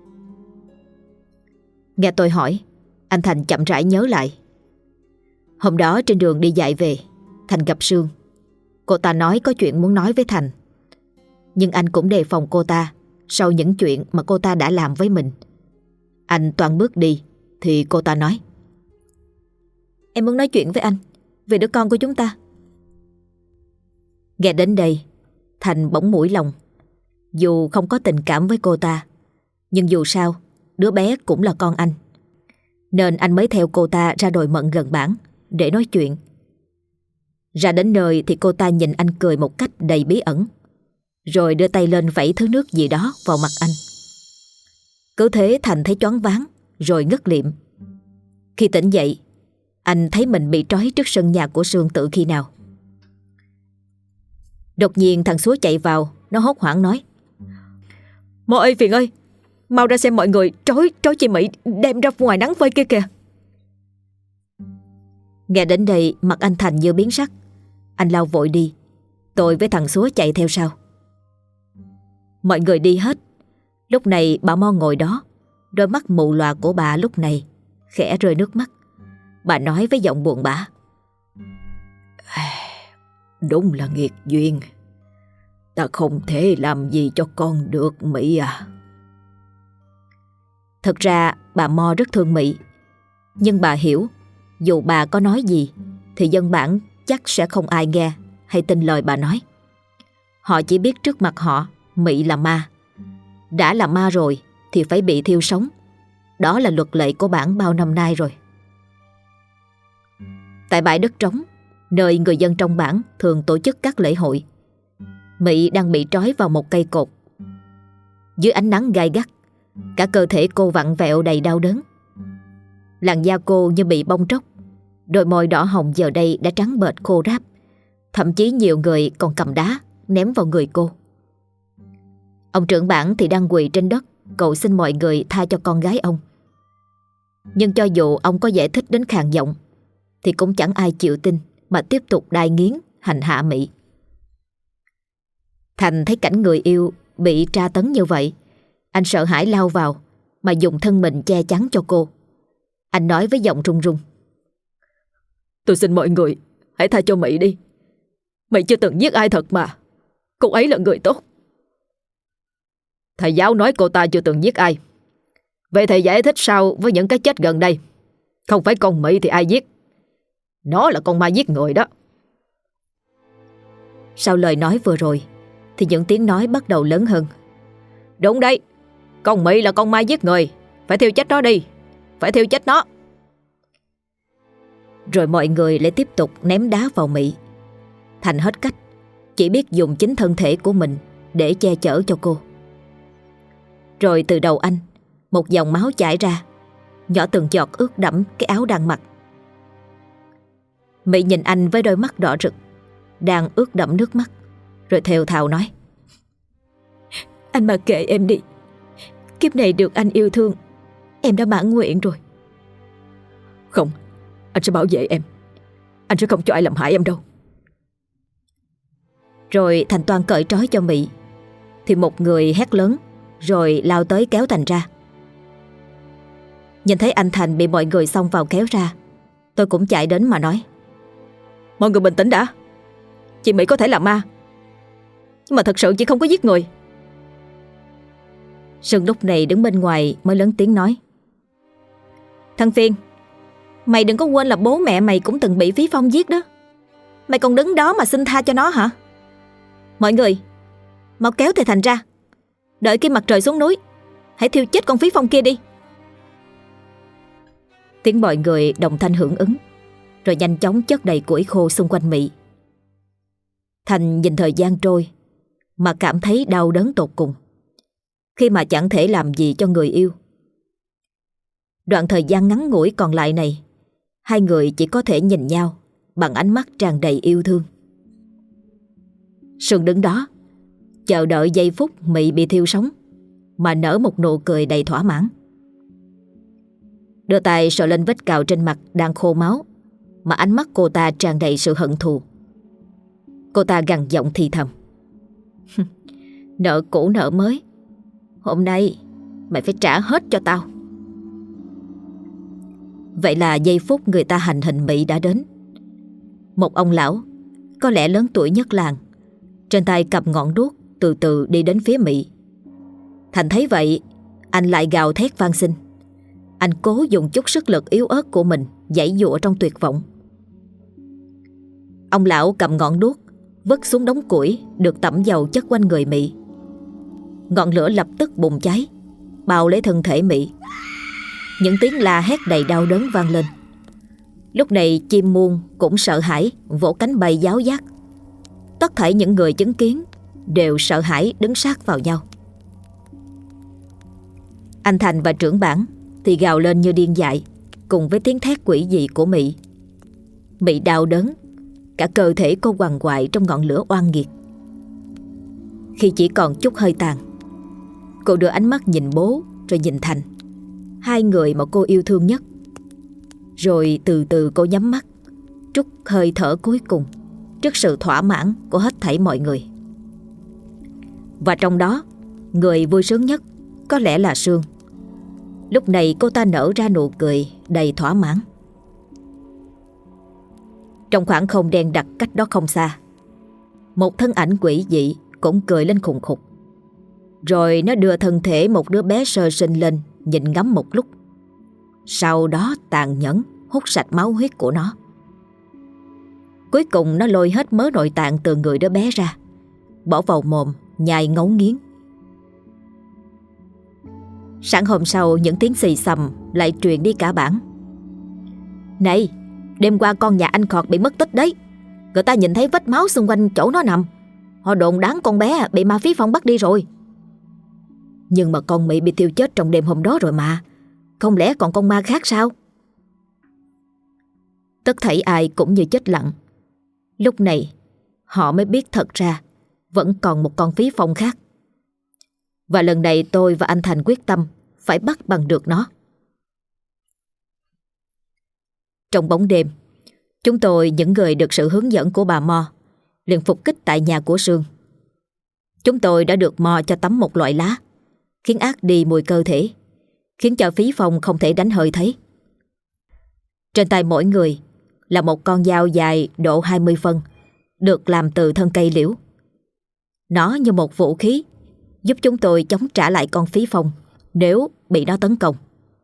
Speaker 1: Nghe tôi hỏi, anh Thành chậm rãi nhớ lại. Hôm đó trên đường đi dạy về, Thành gặp Sương. Cô ta nói có chuyện muốn nói với Thành, nhưng anh cũng đề phòng cô ta sau những chuyện mà cô ta đã làm với mình. Anh toan bước đi thì cô ta nói:
Speaker 3: Em muốn nói chuyện với anh về đứa con của chúng ta.
Speaker 1: Nghe đến đây, Thành bỗng mũi lòng. Dù không có tình cảm với cô ta, nhưng dù sao đứa bé cũng là con anh, nên anh mới theo cô ta ra đồi mận gần bản để nói chuyện. Ra đến nơi thì cô ta nhìn anh cười một cách đầy bí ẩn, rồi đưa tay lên vẩy thứ nước gì đó vào mặt anh. Cứ thế Thành thấy choáng váng rồi ngất liệm. Khi tỉnh dậy, anh thấy mình bị trói trước sân nhà của Sương từ khi nào. Đột nhiên thằng Súa chạy vào, nó hốt hoảng nói:
Speaker 2: Mo ơi, Phiền ơi, mau ra xem mọi người trói chị Mỹ đem ra ngoài nắng phơi kia kìa.
Speaker 1: Nghe đến đây mặt anh Thành như biến sắc. Anh lao vội đi. Tôi với thằng Súa chạy theo sau. Mọi người đi hết. Lúc này bà Mo ngồi đó, đôi mắt mù lòa của bà lúc này khẽ rơi nước mắt. Bà nói với giọng buồn bã:
Speaker 2: Đúng là nghiệt duyên. Ta không thể làm gì cho con được Mỹ à.
Speaker 1: Thật ra bà Mo rất thương Mỹ, nhưng bà hiểu dù bà có nói gì thì dân bản chắc sẽ không ai nghe hay tin lời bà nói. Họ chỉ biết trước mặt họ Mỹ là ma. Đã là ma rồi thì phải bị thiêu sống. Đó là luật lệ của bản bao năm nay rồi. Tại bãi đất trống, nơi người dân trong bản thường tổ chức các lễ hội, Mỹ đang bị trói vào một cây cột. Dưới ánh nắng gay gắt, cả cơ thể cô vặn vẹo đầy đau đớn. Làn da cô như bị bong tróc, đôi môi đỏ hồng giờ đây đã trắng bệch khô ráp. Thậm chí nhiều người còn cầm đá ném vào người cô. Ông trưởng bản thì đang quỳ trên đất cầu xin mọi người tha cho con gái ông. Nhưng cho dù ông có giải thích đến khàn giọng thì cũng chẳng ai chịu tin, mà tiếp tục đai nghiến hành hạ Mỹ. Thành thấy cảnh người yêu bị tra tấn như vậy, anh sợ hãi lao vào mà dùng thân mình che chắn cho cô. Anh nói với giọng run run:
Speaker 2: Tôi xin mọi người hãy tha cho Mỹ đi. Mỹ chưa từng giết ai thật mà. Cô ấy là người tốt. Thầy giáo nói cô ta chưa từng giết ai. Vậy thầy giải thích sao với những cái chết gần đây? Không phải con Mỹ thì ai giết? Nó là con ma giết người đó.
Speaker 1: Sau lời nói vừa rồi thì những tiếng nói bắt đầu lớn hơn.
Speaker 2: Đúng đấy, con Mỹ là con ma giết người. Phải thiêu chết nó đi. Phải thiêu chết nó.
Speaker 1: Rồi mọi người lại tiếp tục ném đá vào Mỹ. Thành hết cách. chỉ biết dùng chính thân thể của mình để che chở cho cô. Rồi từ đầu anh, một dòng máu chảy ra, nhỏ từng giọt ướt đẫm cái áo đang mặc. Mỹ nhìn anh với đôi mắt đỏ rực, đang ướt đẫm nước mắt, rồi thều thào nói:
Speaker 3: Anh mà kệ em đi. Kiếp này được anh yêu thương, em đã mãn nguyện rồi.
Speaker 2: Không, anh sẽ bảo vệ em. Anh sẽ không cho ai làm hại em đâu.
Speaker 1: Rồi Thành toan cởi trói cho Mỹ, thì một người hét lớn rồi lao tới kéo Thành ra. Nhìn thấy anh Thành bị mọi người xông vào kéo ra, tôi cũng chạy đến mà nói:
Speaker 2: Mọi người bình tĩnh đã. Chị Mỹ có thể là ma, nhưng mà thật sự chị không có giết người.
Speaker 1: Sương lúc này đứng bên ngoài mới lớn tiếng nói: Thằng Phiền, mày đừng có quên là bố mẹ mày cũng từng bị Phí Phong giết đó. Mày còn đứng đó mà xin tha cho nó hả? Mọi người, mau kéo thầy Thành ra. Đợi khi mặt trời xuống núi, hãy thiêu chết con Phí Phong kia đi. Tiếng mọi người đồng thanh hưởng ứng, rồi nhanh chóng chất đầy củi khô xung quanh Mỹ. Thành nhìn thời gian trôi mà cảm thấy đau đớn tột cùng, khi mà chẳng thể làm gì cho người yêu. Đoạn thời gian ngắn ngủi còn lại này, hai người chỉ có thể nhìn nhau bằng ánh mắt tràn đầy yêu thương. Sương đứng đó chờ đợi giây phút Mỹ bị thiêu sống, mà nở một nụ cười đầy thỏa mãn. Đưa tay sờ lên vết cào trên mặt đang khô máu, mà ánh mắt cô ta tràn đầy sự hận thù. Cô ta gằn giọng thì thầm: Nợ cũ nợ mới, hôm nay mày phải trả hết cho tao. Vậy là giây phút người ta hành hình Mỹ đã đến. Một ông lão, có lẽ lớn tuổi nhất làng, trên tay cầm ngọn đuốc, từ từ đi đến phía Mỹ. Thành thấy vậy, anh lại gào thét van xin. Anh cố dùng chút sức lực yếu ớt của mình giãy giụa trong tuyệt vọng. Ông lão cầm ngọn đuốc vứt xuống đống củi được tẩm dầu chất quanh người Mỹ. Ngọn lửa lập tức bùng cháy, bao lấy thân thể Mỹ. Những tiếng la hét đầy đau đớn vang lên. Lúc này chim muôn cũng sợ hãi vỗ cánh bay giáo giác. Tất thảy những người chứng kiến đều sợ hãi đứng sát vào nhau. Anh Thành và trưởng bản thì gào lên như điên dại, cùng với tiếng thét quỷ dị của Mỹ. Mỹ đau đớn, cả cơ thể cô quằn quại trong ngọn lửa oan nghiệt. Khi chỉ còn chút hơi tàn, cô đưa ánh mắt nhìn bố rồi nhìn Thành, hai người mà cô yêu thương nhất. Rồi từ từ cô nhắm mắt, trút hơi thở cuối cùng trước sự thỏa mãn của hết thảy mọi người. Và trong đó, người vui sướng nhất có lẽ là Sương. Lúc này cô ta nở ra nụ cười đầy thỏa mãn. Trong khoảng không đen đặc cách đó không xa, một thân ảnh quỷ dị cũng cười lên khùng khục. Rồi nó đưa thân thể một đứa bé sơ sinh lên nhìn ngắm một lúc, sau đó tàn nhẫn hút sạch máu huyết của nó. Cuối cùng nó lôi hết mớ nội tạng từ người đứa bé ra, bỏ vào mồm nhai ngấu nghiến. Sáng hôm sau, những tiếng xì xầm lại truyền đi cả bản. Này, đêm qua con nhà anh Khọt bị mất tích đấy. Người ta nhìn thấy vết máu xung quanh chỗ nó nằm. Họ đồn đoán con bé bị ma Phí Phong bắt đi rồi. Nhưng mà con Mỹ bị thiêu chết trong đêm hôm đó rồi mà. Không lẽ còn con ma khác sao? Tất thảy ai cũng như chết lặng. Lúc này họ mới biết thật ra vẫn còn một con Phí Phong khác. Và lần này tôi và anh Thành quyết tâm phải bắt bằng được nó. Trong bóng đêm, chúng tôi, những người được sự hướng dẫn của bà Mo, liền phục kích tại nhà của Sương. Chúng tôi đã được Mo cho tắm một loại lá, khiến át đi mùi cơ thể, khiến cho Phí Phong không thể đánh hơi thấy. Trên tay mỗi người là một con dao dài độ 20 phân, được làm từ thân cây liễu. Nó như một vũ khí, giúp chúng tôi chống trả lại con Phí Phong nếu bị nó tấn công.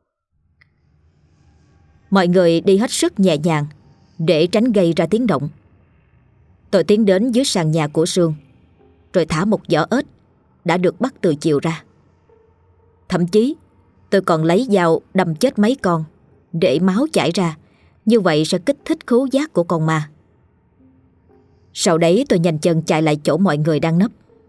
Speaker 1: Mọi người đi hết sức nhẹ nhàng để tránh gây ra tiếng động. Tôi tiến đến dưới sàn nhà của Sương, rồi thả một giỏ ếch đã được bắt từ chiều ra. Thậm chí tôi còn lấy dao đâm chết mấy con để máu chảy ra, như vậy sẽ kích thích khứu giác của con ma. Sau đấy tôi nhanh chân chạy lại chỗ mọi người đang nấp.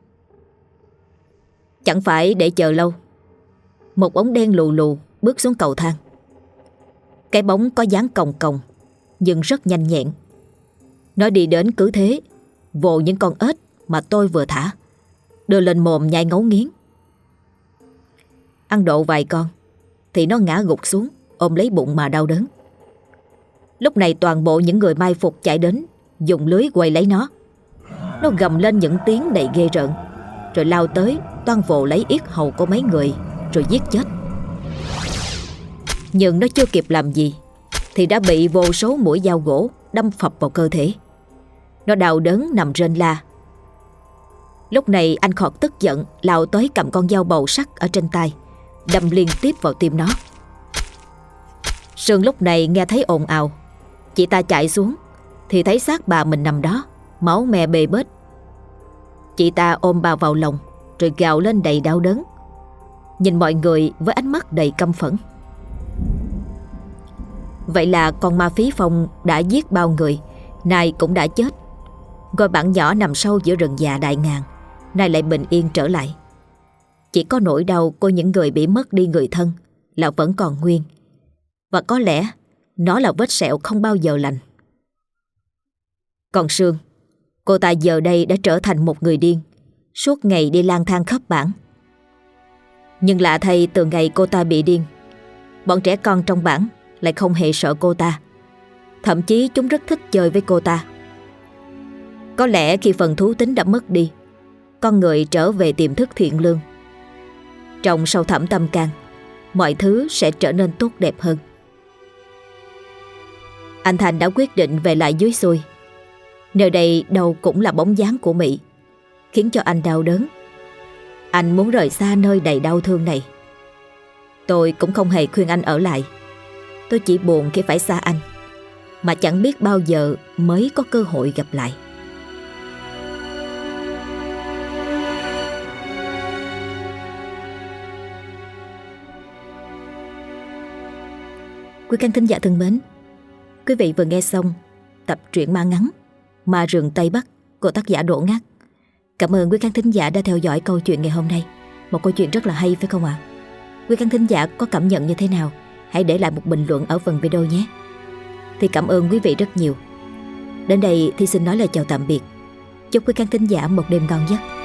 Speaker 1: Chẳng phải để chờ lâu, một bóng đen lù lù bước xuống cầu thang. Cái bóng có dáng còng còng nhưng rất nhanh nhẹn. Nó đi đến cứ thế vồ những con ếch mà tôi vừa thả, đưa lên mồm nhai ngấu nghiến. Ăn độ vài con thì nó ngã gục xuống, ôm lấy bụng mà đau đớn. Lúc này toàn bộ những người mai phục chạy đến, dùng lưới quay lấy nó. Nó gầm lên những tiếng đầy ghê rợn, rồi lao tới toan vồ lấy yết hầu của mấy người rồi giết chết. Nhưng nó chưa kịp làm gì thì đã bị vô số mũi dao gỗ đâm phập vào cơ thể. Nó đau đớn nằm rên la. Lúc này anh Khọt tức giận lao tới cầm con dao bầu sắt ở trên tay, đâm liên tiếp vào tim nó. Sương lúc này nghe thấy ồn ào, chị ta chạy xuống thì thấy xác bà mình nằm đó, máu me bê bết. Chị ta ôm bà vào lòng rồi gào lên đầy đau đớn, nhìn mọi người với ánh mắt đầy căm phẫn. Vậy là con ma Phí Phong đã giết bao người, nay cũng đã chết. Ngôi bản nhỏ nằm sâu giữa rừng già Đại Ngàn nay lại bình yên trở lại. Chỉ có nỗi đau của những người bị mất đi người thân là vẫn còn nguyên. Và có lẽ nó là vết sẹo không bao giờ lành. Còn Sương, cô ta giờ đây đã trở thành một người điên, suốt ngày đi lang thang khắp bản. Nhưng lạ thay, từ ngày cô ta bị điên, bọn trẻ con trong bản lại không hề sợ cô ta. Thậm chí chúng rất thích chơi với cô ta. Có lẽ khi phần thú tính đã mất đi, con người trở về tiềm thức thiện lương. Trong sâu thẳm tâm can, mọi thứ sẽ trở nên tốt đẹp hơn. Anh Thành đã quyết định về lại dưới xuôi. Nơi đây đâu cũng là bóng dáng của Mỹ, khiến cho anh đau đớn. Anh muốn rời xa nơi đầy đau thương này. Tôi cũng không hề khuyên anh ở lại. Tôi chỉ buồn khi phải xa anh, mà chẳng biết bao giờ mới có cơ hội gặp lại. Quý khán thính giả thân mến, quý vị vừa nghe xong tập truyện ma ngắn Ma Rừng Tây Bắc của tác giả Đỗ Ngát. Cảm ơn quý khán thính giả đã theo dõi câu chuyện ngày hôm nay. Một câu chuyện rất là hay phải không ạ? Quý khán thính giả có cảm nhận như thế nào? Hãy để lại một bình luận ở phần video nhé. Thì cảm ơn quý vị rất nhiều. Đến đây thì xin nói lời chào tạm biệt. Chúc quý khán thính giả một đêm ngon giấc.